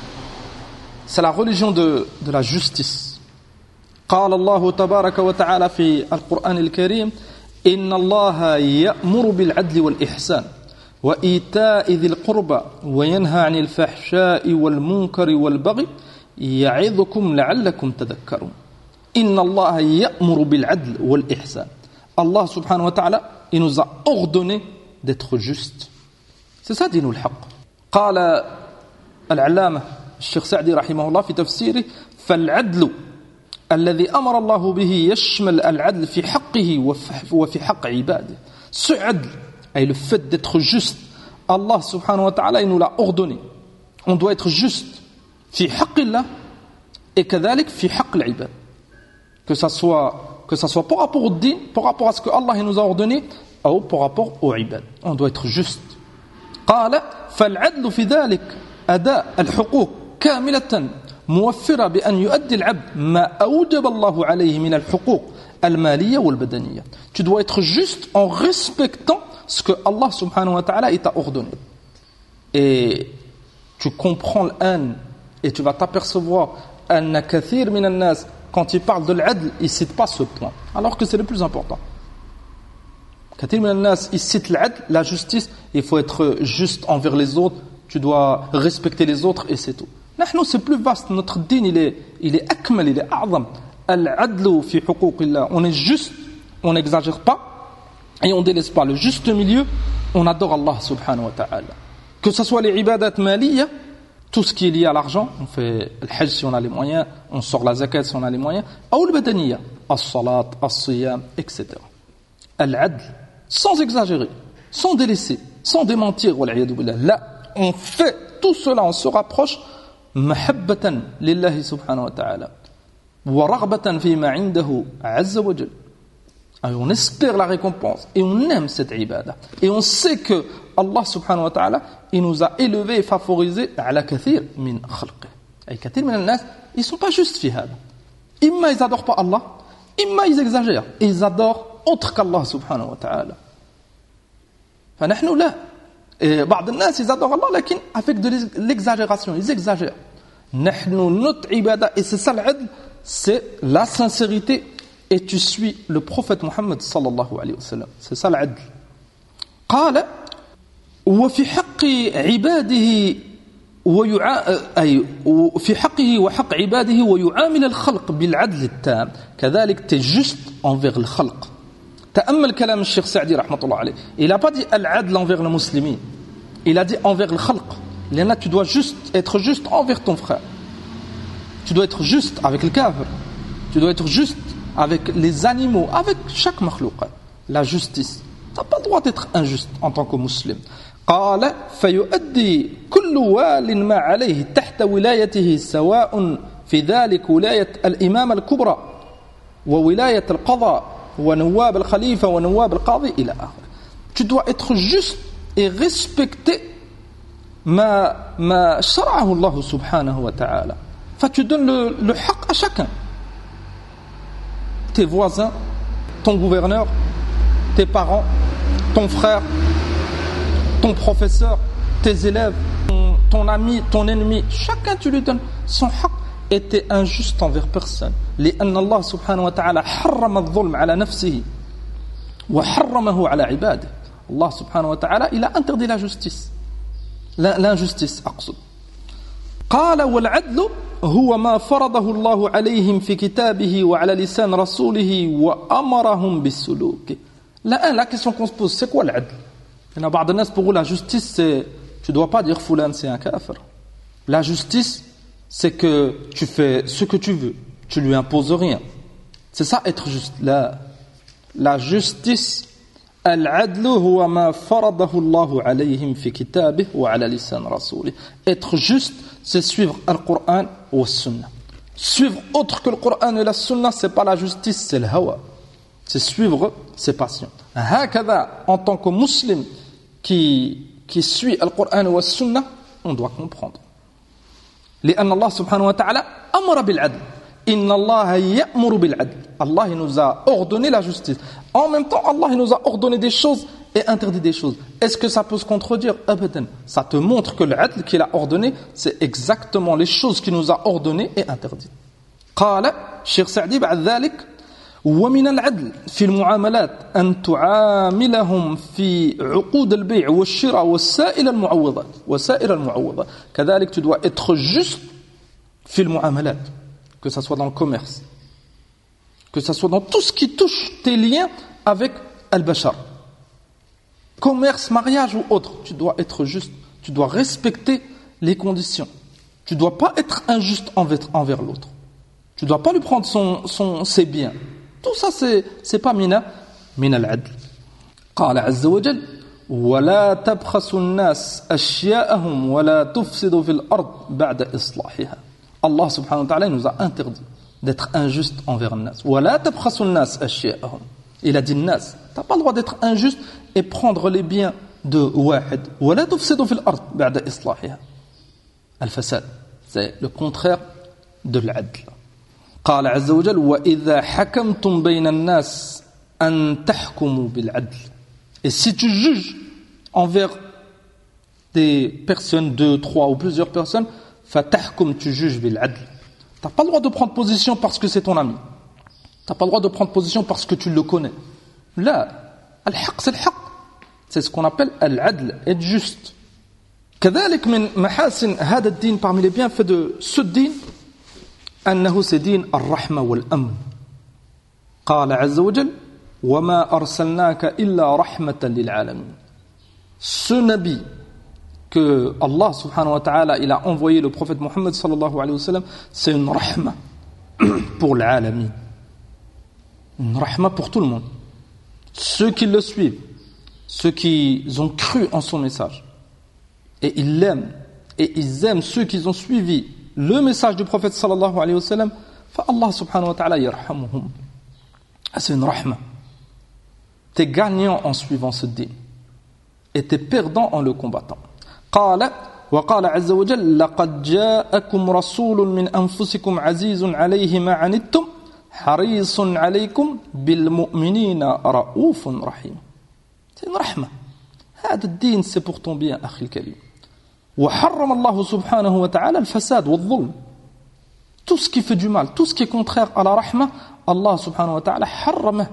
c'est la religion de la justice. قال الله تبارك وتعالى في القرآن الكريم إن الله يأمر بالعدل والإحسان وإيتاء ذي القربى وينهى عن الفحشاء والمنكر والبغي يعظكم لعلكم تذكرون. إن الله يأمر بالعدل والإحسان. Allah subhanahu wa ta'ala, il nous a ordonné d'être juste. C'est ça دين الحق. قال العلامة الشيخ سعدي رحمه الله في تفسيره فالعدل الذي أمر الله به يشمل العدل في حقه وفي حق عباده. Ce عدل, et le fait d'être juste, Allah subhanahu wa ta'ala, il nous l'a ordonné. On doit être juste في حق الله et كذلك في حق العباد. Que ça soit par rapport au din, par rapport à ce que Allah nous a ordonné, ou par rapport au ibad. On doit être juste. قال فالعدل في ذلك أداء الحقوق كاملة موفرة بأن يؤدي العبد ما أوجب الله عليه من الحقوق المالية والبدنية. Tu dois être juste en respectant ce que Allah subhanahu wa ta'ala t'a ordonné. Et tu comprends l'an et tu vas t'apercevoir أن كثير من الناس, quand il parle de l'adl, il ne cite pas ce point, alors que c'est le plus important. كثير من الناس, il cite l'adl, la justice, il faut être juste envers les autres, tu dois respecter les autres et c'est tout. نحن c'est plus vaste, notre din il est أكمل, il est أعظم. العدل في حقوق الله, on est juste, on n'exagère pas et on ne délaisse pas le juste milieu, on adore Allah subhanahu wa ta'ala. Que ce soit les ibadat maliyya, tout ce qui est lié à l'argent, on fait le hajj si on a les moyens, on sort la zakat si on a les moyens, ou le badaniya, as-salat, as-siyam, etc. Al-adl, sans exagérer, sans délaisser, sans démentir, wal-'iyadu billah. Là, on fait tout cela, on se rapproche, mahabbatan lillahi subhanahu wa ta'ala, wa raghbatan fima 'indahu 'azza wa jalla. On espère la récompense et on aime cette ibada. Et on sait que Allah subhanahu wa ta'ala, il nous a élevés et favorisés ala kathir min khalqih. Et kathir min al-nas, ils ne sont pas justes fi hada. Imma ils adorent pas Allah, imma ils exagèrent. Et ils adorent autre qu'Allah subhanahu wa ta'ala. فنحن لا. Et بعض الناس ils adorent Allah, lakin avec de l'exagération, ils exagèrent. نحن notre ibada, et c'est ça l'adl, c'est la sincérité. Et tu suis le prophète Muhammad sallallahu alayhi wa sallam. C'est ça l'adl. قال وفي حق عباده في حقه وحق عباده ويعامل الخلق بالعدل التام. كذلك t'es juste envers الخلق. تأمل كلام الشيخ سعدي رحمة الله عليه. Il n'a pas dit العدل envers les musulmans. Il a dit envers الخلق. Là tu dois être juste envers ton frère. Tu dois être juste avec le kafir. Tu dois être juste avec les animaux, avec chaque makhlouqa. La justice. Tu n'as pas le droit d'être injuste en tant que musulman. قال فيؤدي كل وال ما عليه تحت ولايته سواء في ذلك ولاية الإمامة الكبرى وولاية القضاء ونواب الخليفة ونواب القاضي إلى آخره. Tu dois être juste et respecter ما شرعه الله سبحانه وتعالى. Enfin, tu donnes le haq à chacun. Tes voisins, ton gouverneur, tes parents, ton frère, ton professeur, tes élèves, ton ami, ton ennemi, chacun tu lui donnes son haq. Et t'es injuste envers personne. لأن الله سبحانه وتعالى حرم الظلم على نفسه وحرمه على عباده. Allah subhanahu wa ta'ala, il a interdit la justice. L'injustice, أقصد. قال والعدل هو ما فرضه الله عليهم في كتابه وعلى لسان رسوله وأمرهم بالسلوك. La question qu'on se pose, c'est quoi l'adl? Il y a بعض الناس pour eux la justice c'est tu dois pas dire fulan c'est un kafir. La justice c'est que tu fais ce que tu veux, tu lui imposes rien. C'est ça être juste. La justice, al-adlu huwa ma faradahu Allah alayhim fi kitabih wa ala lisan rasoulih. Être juste, c'est suivre le Coran ou la Sunna. Suivre autre que le Coran et la Sunna, c'est pas la justice, c'est le hawa. C'est suivre ses passions. Hakada, en tant que musulman qui suit le Coran ou la Sunna, on doit comprendre. لأن الله سبحانه وتعالى أمر بالعدل إن الله يأمر بالعدل. Allah nous a ordonné la justice. En même temps, Allah nous a ordonné des choses et interdit des choses. Est-ce que ça peut se contredire? Abadan. Ça te montre que l'adl qu'il a ordonné, c'est exactement les choses qu'il nous a ordonnées et interdites. قال الشيخ سعدي بعد ذلك ومن العدل في المعاملات أن تعاملهم في عقود البيع والشراء وسائر المعوضات. كذلك tu dois être juste في المعاملات, que ça soit dans le commerce, que ça soit dans tout ce qui touche tes liens avec al-bashar, commerce, mariage ou autre. Tu dois être juste, tu dois respecter les conditions. Tu ne dois pas être injuste envers l'autre. Tu ne dois pas lui prendre ses biens. Tout ça c'est pas min al-adl. قال عز وجل ولا تبخسوا الناس أشياءهم ولا تفسدوا في الأرض بعد إصلاحها. Allah subhanahu wa ta'ala nous a interdit d'être injuste envers le nas. ولا تبخسوا الناس أشياءهم. Il a dit nas. T'as pas le droit d'être injuste et prendre les biens de واحد. ولا تفسدوا في الأرض بعد إصلاحها. الفساد, c'est le contraire de l'adl. قال عز وجل وإذا حكمتم بين الناس أن تحكموا بالعدل. Et si tu juges envers des personnes, 2, 3 ou plusieurs personnes, فتحكم, tu juges بالعدل. T'as pas le droit de prendre position parce que c'est ton ami. T'as pas le droit de prendre position parce que tu le connais. Là, الحق c'est le حق. C'est ce qu'on appelle العدل, être juste. كذلك من محاسن هذا الدين, parmi les bienfaits de ce din, أنه سدين الرحمة والأمن. قال عز وجل وما أرسلناك إلا رحمة للعالمين. Ce nabi que Allah subhanahu wa ta'ala il a envoyé, le prophète Mohammed sallallahu alayhi wa sallam, c'est une rahma pour l'alamin, une rahma pour tout le monde, ceux qui le suivent, ceux qui ont cru en son message et ils l'aiment et ils aiment ceux qui ont suivi le message du prophète sallallahu alayhi wa sallam. Fa Allah subhanahu wa ta'ala yarhamuhum. C'est une rahma. T'es gagnant en suivant ce din et t'es perdant en le combattant. قال وقال عز وجل لقد جاءكم رسول من أنفسكم عزيز عليه ما عنتم حريص عليكم بالمؤمنين رؤوف رحيم. C'est une rahma. هذا الدين c'est pour ton bien أخي الكريم. وحرم الله سبحانه وتعالى الفساد والظلم. Tout ce qui fait du mal, tout ce qui est contraire à la rahma, Allah subhanahu wa ta'ala حرمه.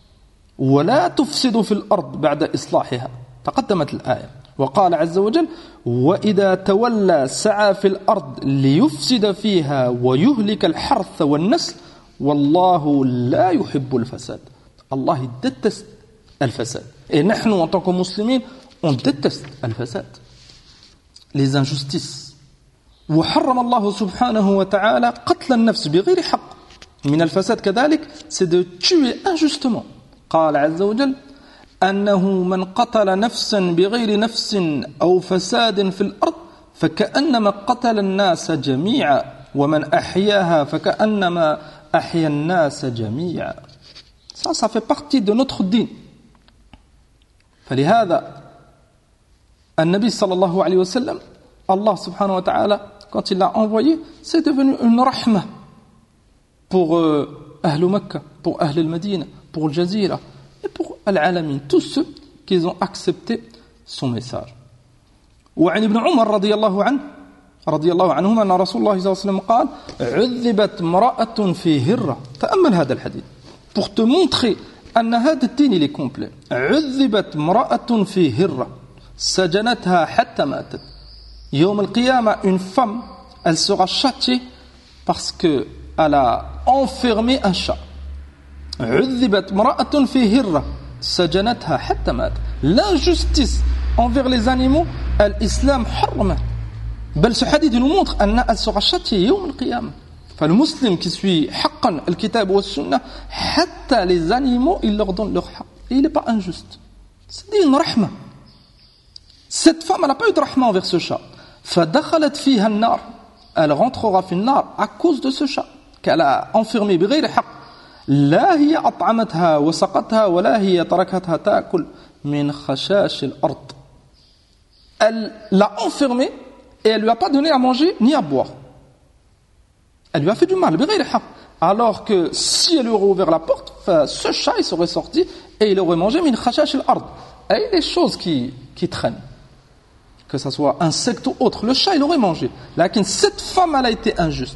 ولا تفسدوا في الأرض بعد إصلاحها. تقدمت الآية. وقال عز وجل وإذا تولى سعى في الأرض ليفسد فيها ويهلك الحرث والنسل والله لا يحب الفساد. Allah déteste الفساد. Et نحن en tant que musulmans, on déteste الفساد, les injustices. وحرم الله سبحانه وتعالى قتل النفس بغير حق. من الفساد كذلك, c'est de tuer injustement. قال عز وجل أنه من قتل نفسا بغير نفس أو فساد في الأرض فكأنما قتل الناس جميعا ومن أحياها فكأنما أحيا الناس جميعا. Ça fait partie de notre dîn. فلهذا النبي صلى الله عليه وسلم, Allah subhanahu wa ta'ala, quand il l'a envoyé, c'est devenu une rahma pour Ahl Makkah, pour Ahl al-Madina, pour Al-Jazira et pour Al-Alamin, tous ceux qui ont accepté son message. وعن ابن عمر رضي الله عنهما أن رسول الله صلى الله عليه وسلم قال عذبت امرأة في هرة. تأمل هذا الحديث pour te montrer أن هذا الدين il est complet. عذبت امرأة في هرة سجنتها حتى ماتت. يوم القيامة, une femme, elle sera châtiée parce que elle a enfermé un chat. عذبت امرأة في هرة سجنتها حتى ماتت. L'injustice envers les animaux, l'islam حرمه. بل ce hadith nous montre qu'elle sera châtiée يوم القيامة. Le musulman qui suit حقا الكتاب والسنة, حتى les animaux, il leur donne leur haq. Et il n'est pas injuste. C'est une rahma. Cette femme, elle n'a pas eu de rahma envers ce chat. فدخلت فيها النار. Elle rentrera في النار à cause de ce chat qu'elle a enfermé بغير حق. لا هي أطعمتها وسقتها ولا هي تركتها تأكل من خشاش الأرض. Elle l'a enfermée et elle lui a pas donné à manger ni à boire. Elle lui a fait du mal بغير حق. Alors que si elle aurait ouvert la porte, ce chat il serait sorti et il aurait mangé من خشاش الأرض. Et les choses qui traînent, que ce soit insecte ou autre, le chat il aurait mangé. Mais cette femme elle a été injuste.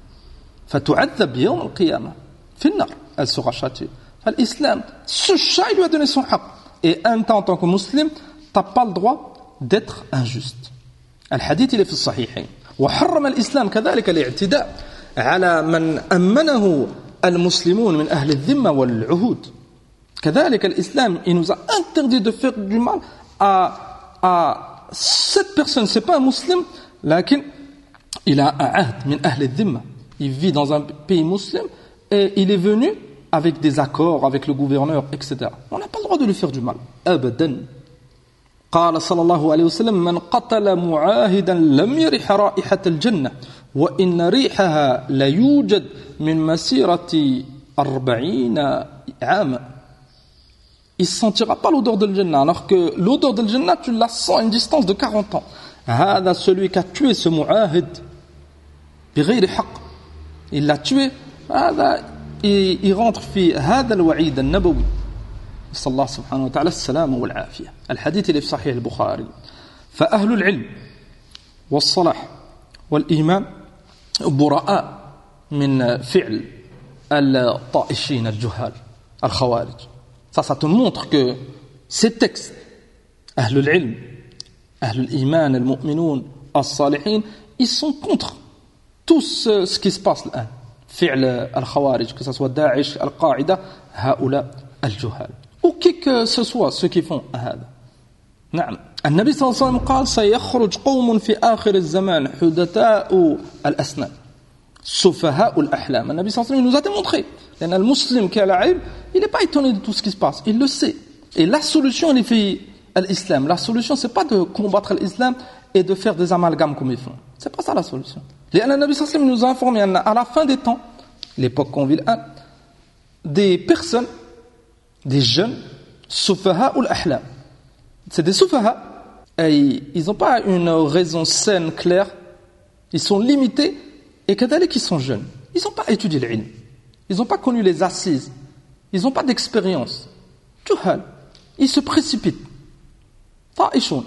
فتعذب يوم القيامة في النار. Elle sera châtiée. L'islam, ce chat il lui a donné son haq. Et un temps en tant que musulman, t'as pas le droit d'être injuste. الحديث اللي في الصحيحين. وحرم الإسلام كذلك الاعتداء على من أمنه المسلمون من أهل الذمة والعهود. كذلك الإسلام, il nous a interdit de faire du mal à cette personne. C'est pas un musulman, لكن il a un ahd min أهل الذمة. Il vit dans un pays musulman et il est venu avec des accords avec le gouverneur, etc. On n'a pas le droit de lui faire du mal. أبدا. قال صلى الله عليه وسلم من قتل معاهدا لم يرح رائحة الجنة وإن ريحها ليوجد من مسيرة 40 عاما. Il ne sentira pas l'odeur de Jannah, alors que l'odeur de Jannah, tu la sens à une distance de 40 ans. هذا celui qui a tué ce mu'ahid بغير حق, il l'a tué, هذا il rentre في هذا الوعيد النبوي. صلى الله سبحانه وتعالى السلامة والعافية. الحديث اللي في صحيح البخاري. فأهل العلم والصلاح والإيمان براء من فعل الطائشين الجهال الخوارج. Ça te montre que ces textes, أهل العلم, أهل الإيمان, المؤمنون, الصالحين, ils sont contre tout ce qui se passe الآن. فعل الخوارج, que ce soit Daesh, Al-Qaïda, هؤلاء الجهال. Ou qui que ce soit ceux qui font هذا. نعم. النبي صلى الله عليه وسلم قال سيخرج قوم في آخر الزمان حدثاء الأسنان سفهاء الأحلام. النبي صلى الله عليه وسلم nous a démontré. لأن المسلم qui a la ilm, il n'est pas étonné de tout ce qui se passe. Il le sait. Et la solution, elle est fait l'islam. La solution, c'est pas de combattre l'islam et de faire des amalgames comme ils font. C'est pas ça la solution. لأن النبي صلى الله عليه وسلم nous a informé à la fin des temps, l'époque qu'on vit là, des personnes, des jeunes, sufaha ul ahlam. C'est des sufaha. Et ils n'ont pas une raison saine, claire. Ils sont limités et kadalik ils sont jeunes. Ils n'ont pas étudié l'ilm. Ils n'ont pas connu les assises. Ils n'ont pas d'expérience. Juhal. Ils se précipitent. طائشون.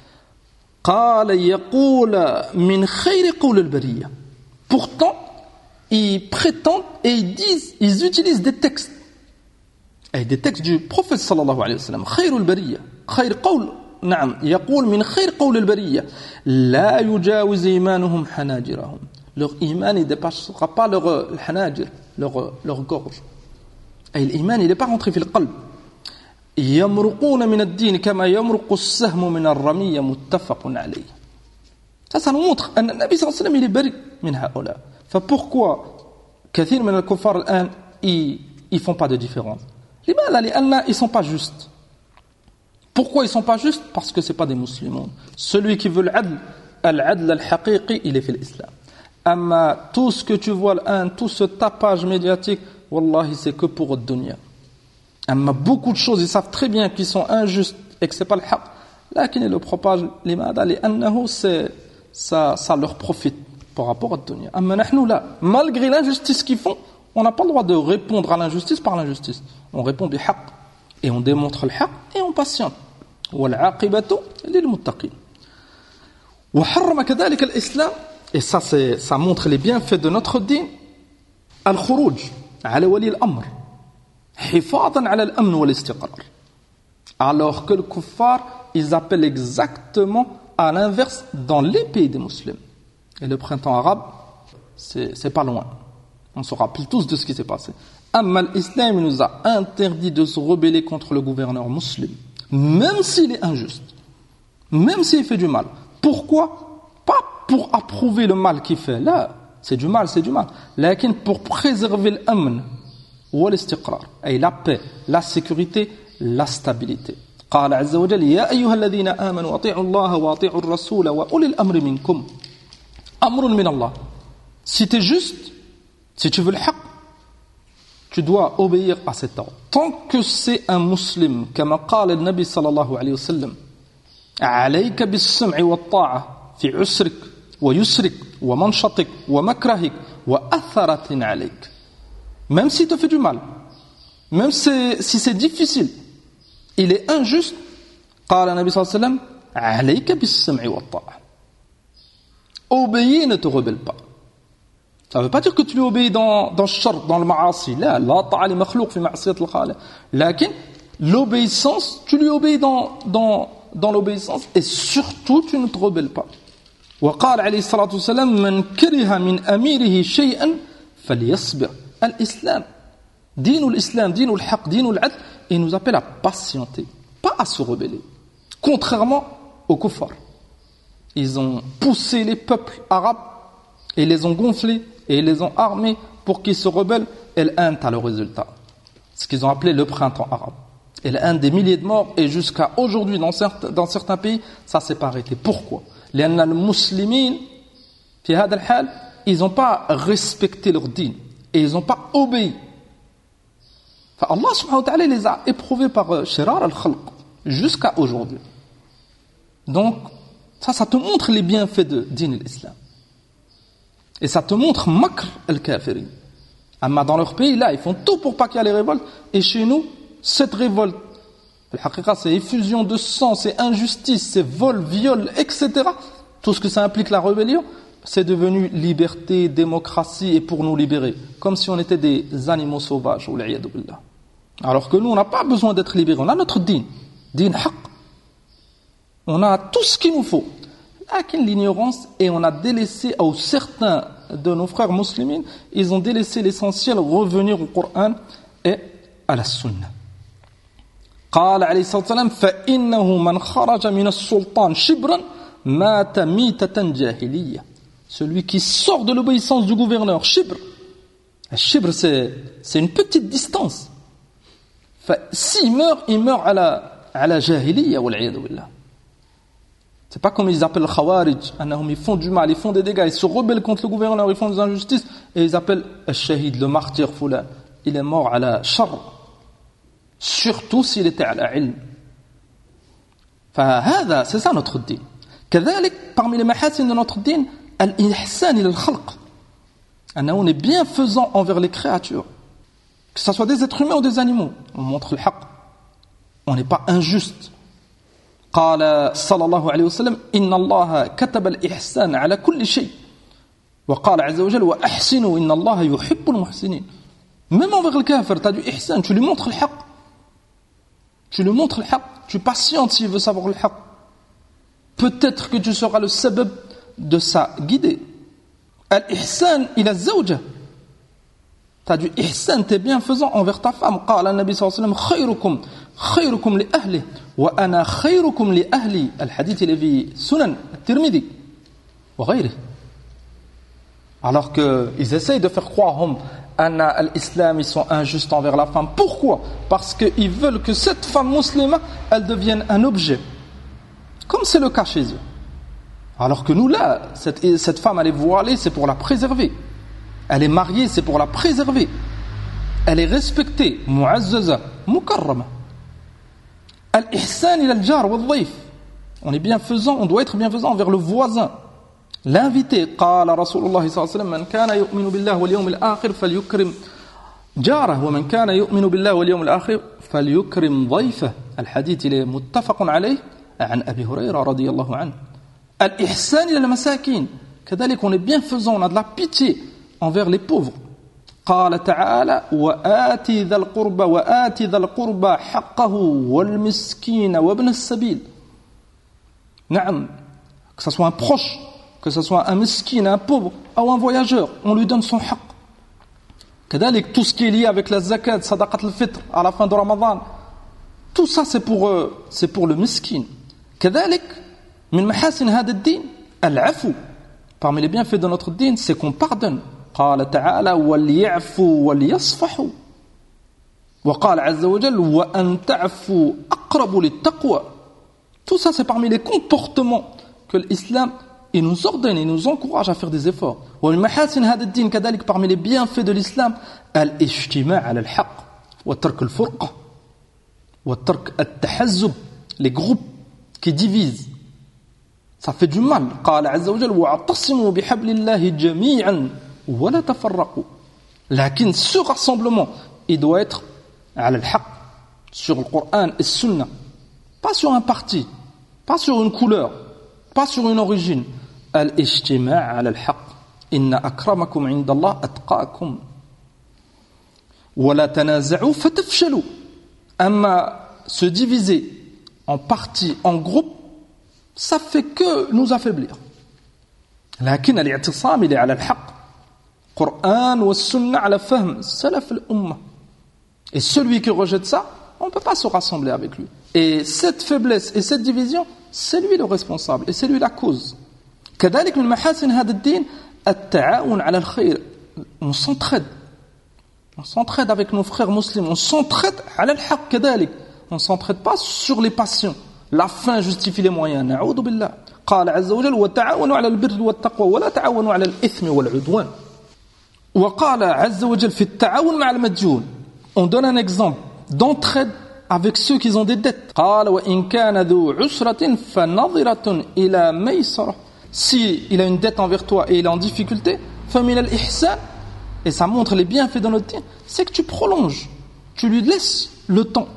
قال يقول من خير قول البرية. Pourtant, ils prétendent et ils disent, ils utilisent des textes. Et des textes du prophète sallallahu alayhi wa sallam. خير البرية. خير قول. نعم. يقول من خير قول البرية. لا يجاوز إيمانهم حناجرهم. Leur iman ne dépassera pas leur hanajir, leur gorge. Et l'iman, il n'est pas rentré في القلب. يمرقون من الدين كما يمرق السهم من الرمية متفق عليه. Ça nous montre أن النبي صلى الله عليه وسلم il est bari من هؤلاء. فpourquoi كثير من الكفار الآن ils font pas de différence. لماذا؟ لأن ils sont pas justes. Pourquoi ils sont pas justes? Parce que c'est pas des musulmans. Celui qui veut l'adl, al-adl al-haqiqi, il est fait l'islam. Amma tout ce que tu vois, tout ce tapage médiatique, wallahi, c'est que pour le dunya. أما beaucoup de choses, ils savent très bien qu'ils sont injustes et que c'est pas le haq, لكن ils le propagent لماذا؟ لأنه ça leur profite par rapport à الدنيا. أما نحن لا, malgré l'injustice qu'ils font, on n'a pas le droit de répondre à l'injustice par l'injustice. On répond bihaq et on démontre le haq et on patiente. والعاقبة للمتقين. وحرم كذلك الإسلام, et ça montre les bienfaits de notre din, الخروج على ولي الأمر حفاظا على الأمن والاستقرار. Alors que le kuffar, ils appellent exactement à l'inverse dans les pays des musulmans. Et le printemps arabe, c'est pas loin. On se rappelle tous de ce qui s'est passé. Amma l'islam nous a interdit de se rebeller contre le gouverneur musulman, même s'il est injuste, même s'il fait du mal. Pourquoi? Pas pour approuver le mal qu'il fait. Là, c'est du mal. Lakin pour préserver l'amn ou l'istiqrar, et la paix, la sécurité, la stabilité. قال عز وجل يا أيها الذين آمنوا أطيعوا الله وأطيعوا الرسول وأولي الأمر منكم أمر من الله. Si tu es juste, si tu veux le haq, tu dois obéir à cet ordre. Tant que c'est un musulman, كما قال النبي صلى الله عليه وسلم عليك بالسمع والطاعة في عسرك ويسرك ومنشطك ومكرهك وأثرة عليك. Même s'il te fait du mal, même si c'est difficile, il est injuste, قال النبي صلى الله عليه وسلم عليك بالسمع والطاعة. Obéis, ne te rebelle pas. Ça ne veut pas dire que tu lui obéis dans le shirk, dans le ma'asi. Là, la ta'a li makhlouq fi ma'siyat al-khaliq. Lakin, l'obéissance, tu lui obéis dans l'obéissance et surtout tu ne te rebelles pas. وقال عليه الصلاة والسلام من كره من أميره شيئا فليصبر. L'islam, دين الإسلام, دين الحق, دين العدل, il nous appelle à patienter, pas à se rebeller. Contrairement aux kuffars. Ils ont poussé les peuples arabes et les ont gonflés et les ont armés pour qu'ils se rebellent. Et l'un a le résultat. Ce qu'ils ont appelé le printemps arabe. Et l'un des milliers de morts, et jusqu'à aujourd'hui dans certains pays, ça s'est pas arrêté. Pourquoi? لأن المسلمين في هذا الحال, ils n'ont pas respecté leur din et ils n'ont pas obéi. Allah subhanahu wa ta'ala les a éprouvés par shirar al-khalq jusqu'à aujourd'hui. Donc ça te montre les bienfaits de din l'islam. Et ça te montre makr al-kafirin. Mais dans leur pays, là, ils font tout pour pas qu'il y ait les révoltes. Et chez nous, cette révolte, c'est effusion de sang, c'est injustice, c'est vol, viol, etc. Tout ce que ça implique la rébellion, c'est devenu liberté, démocratie et pour nous libérer. Comme si on était des animaux sauvages. Alors que nous, on n'a pas besoin d'être libérés. On a notre din haqq. On a tout ce qu'il nous faut. Lakin l'ignorance, et on a délaissé, ou certains de nos frères musulmans, ils ont délaissé l'essentiel, revenir au Coran et à la Sunna. قال عليه الصلاة والسلام فإنه من خرج من السلطان شبرا مات ميتة جاهلية. Celui qui sort de l'obéissance du gouverneur, shibr. Shibr, c'est une petite distance. S'il meurt, il meurt à la jahiliya, wal'iyadu billah. C'est pas comme ils appellent le khawarij, ils font du mal, ils font des dégâts, ils se rebellent contre le gouverneur, ils font des injustices, et ils appellent le shahid, le martyr, fulan. Il est mort à la shar. Surtout s'il était à la ilm. C'est ça notre din. كذلك, parmi les mahasin de notre din, al-ihsan ila al-khalq. On est bienfaisant envers les créatures. Que ce soit des êtres humains ou des animaux. On montre le haqq. On n'est pas injuste. قال صلى الله عليه وسلم إن الله كتب الإحسان على كل شيء وقال عز وجل وأحسنوا إن الله يحب المحسنين. Même envers le kafir, tu as du ihsan, tu lui montres le haqq. Tu lui montres le haqq, tu patientes s'il veut savoir le haqq. Peut-être que tu seras le sabab de sa guidée. Al-ihsan ila zawja. Tu as du ihsan, tu es bienfaisant envers ta femme. قال النبي صلى الله عليه وسلم خيركم لأهله وأنا خيركم لأهلي. الحديث il est في سنن الترمذي وغيره. Alors qu'ils essayent de faire croire à l'islam, ils sont injustes envers la femme. Pourquoi? Parce qu'ils veulent que cette femme musulmane, elle devienne un objet. Comme c'est le cas chez eux. Alors que nous là, cette femme, elle est voilée, c'est pour la préserver. Elle est mariée, c'est pour la préserver. Elle est respectée, mu'azzaza, mukarrama. Al-ihsan ila al-jar wal-dhayf. On est bienfaisant, on doit être bienfaisant envers le voisin, l'invité. Qala Rasulullah sallallahu alayhi wa sallam, man kana yu'minu billahi wal yawmil akhir falyukrim جاره ومن كان يؤمن بالله واليوم الآخر فليكرم ضيفه. الحديث il est متفق عليه عن أبي هريرة رضي الله عنه. الإحسان إلى المساكين. كذلك on est bienfaisant, on a de la pitié envers les pauvres. قال تعالى وآتي ذا القربى حقه والمسكين وابن السبيل. نعم, que ce soit un proche, que ce soit un miskin, un pauvre ou un voyageur, on lui donne son haqq. كذلك tout ce qui est lié avec la zakat, sadaqat al-fitr à la fin de Ramadan, tout ça c'est pour le miskin. كذلك من محاسن هذا الدين العفو. Parmi les bienfaits de notre dîn, c'est qu'on pardonne. قال تعالى وليعفوا وليصفحوا. وقال عز وجل وأن تعفوا أقرب للتقوى. Tout ça c'est parmi les comportements que l'islam il nous ordonne, il nous encourage à faire des efforts. ومن محاسن هذا الدين كذلك parmi les bienfaits de l'islam الاجتماع على الحق وترك الفرقة وترك التحزب, les groupes qui divisent. Ça fait du mal. قال عز وجل واعتصموا بحبل الله جميعا ولا تفرقوا. لكن ce rassemblement il doit être على الحق, sur le Coran et Sunna, pas sur un parti, pas sur une couleur, pas sur une origine. الاجتماع على الحق إن أكرمكم عند الله أتقاكم ولا تنازعوا فتفشلوا. أما se diviser en partis, en groupes, ça fait que nous affaiblir. لكن الاعتصام اللي على الحق قرآن والسنة على فهم سلف الأمة. Et celui qui rejette ça, on ne peut pas se rassembler avec lui. Et cette faiblesse et cette division, c'est lui le responsable et c'est lui la cause. كذلك من محاسن هذا الدين التعاون على الخير. On s'entraide avec nos frères musulmans, on s'entraide على الحق كذلك. On ne s'entraide pas sur les passions. La fin justifie les moyens. نعوذ بالله. قال عز وجل وتعاونوا على البر والتقوى ولا تعاونوا على الإثم والعدوان. وقال عز وجل في التعاون مع المديون. On donne un exemple d'entraide avec ceux qui ont des dettes. قال وإن كان ذو عسرة فنظرة إلى ميسرة. Si il a une dette envers toi et il est en difficulté, فمن الإحسان, et ça montre les bienfaits de notre dîn, c'est que tu prolonges, tu lui laisses le temps.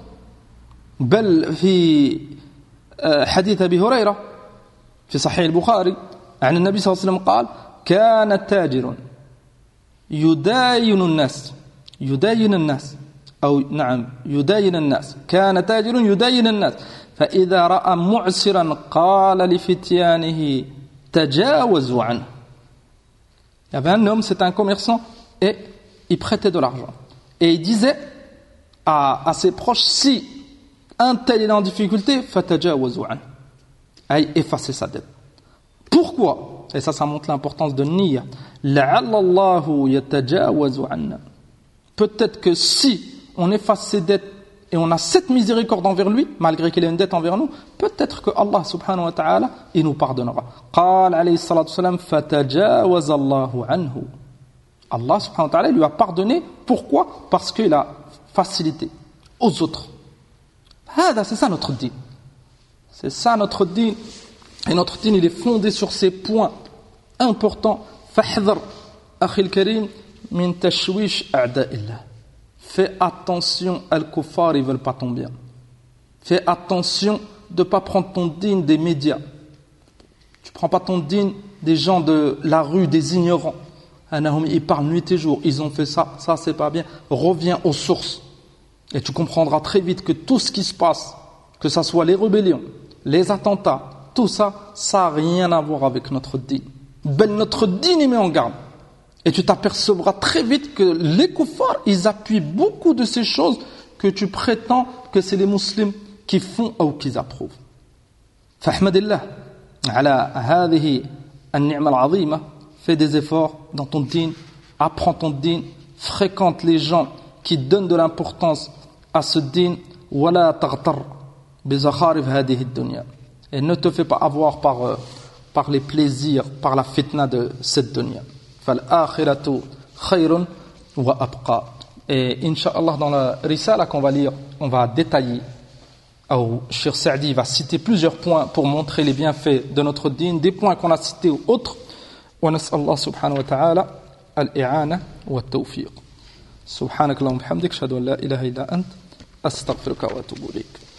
بل في حديث أبي هريرة في صحيح البخاري عن النبي صلى الله عليه وسلم قال كان تاجر يداين الناس كان تاجر يداين الناس فإذا رأى معسرا قال لفتيانه تجاوزوا عنه. Il y avait un homme, c'était un commerçant, et il prêtait de l'argent. Et il disait à ses proches, si un tel est en difficulté, فَتَجَاوَزُوا عَنْهُ, effacer sa dette. Pourquoi? Et ça montre l'importance de niyya. لَعَلَّ اللَّهُ يَتَجَاوَزُ عَنَّا. Peut-être que si on efface ses dettes et on a cette miséricorde envers lui, malgré qu'il ait une dette envers nous, peut-être que Allah subhanahu wa ta'ala, il nous pardonnera. قال عليه الصلاة والسلام فتجاوز الله عنه. Allah subhanahu wa ta'ala lui a pardonné. Pourquoi? Parce qu'il a facilité aux autres. C'est ça notre dîn. C'est ça notre dîn. Et notre dîn, il est fondé sur ces points importants. فاحذر أخي الكريم من تشويش أعداء الله. Fais attention, al-kuffar, ils veulent pas ton bien. Fais attention de ne pas prendre ton dîn des médias. Tu prends pas ton dîn des gens de la rue, des ignorants. Ils parlent nuit et jour, ils ont fait ça, ça c'est pas bien. Reviens aux sources. Et tu comprendras très vite que tout ce qui se passe, que ce soit les rébellions, les attentats, tout ça, ça n'a rien à voir avec notre dîn. Notre dîn, il met en garde. Et tu t'apercevras très vite que les kuffars, ils appuient beaucoup de ces choses que tu prétends que c'est les musulmans qui font ou qui approuvent. Fahmadillah, ala hadhihi an-ni'ma al-'azima, fais des efforts dans ton dîn, apprends ton dîn, fréquente les gens qui donnent de l'importance à ce dîn, wala taghtar bi zakharif hadhihi ad-dunya. Et ne te fais pas avoir par les plaisirs, par la fitna de cette dunya. فالآخرة خير وأبقى. Et Inch'Allah, dans la Risala qu'on va lire, on va détailler, ou Cheikh Saadi va citer plusieurs points pour montrer les bienfaits de notre dîn, des points qu'on a cités ou autres. ونسأل الله سبحانه وتعالى الإعانة والتوفيق. سبحانك اللهم وبحمدك أشهد أن لا إله إلا أنت أستغفرك وأتوب إليك.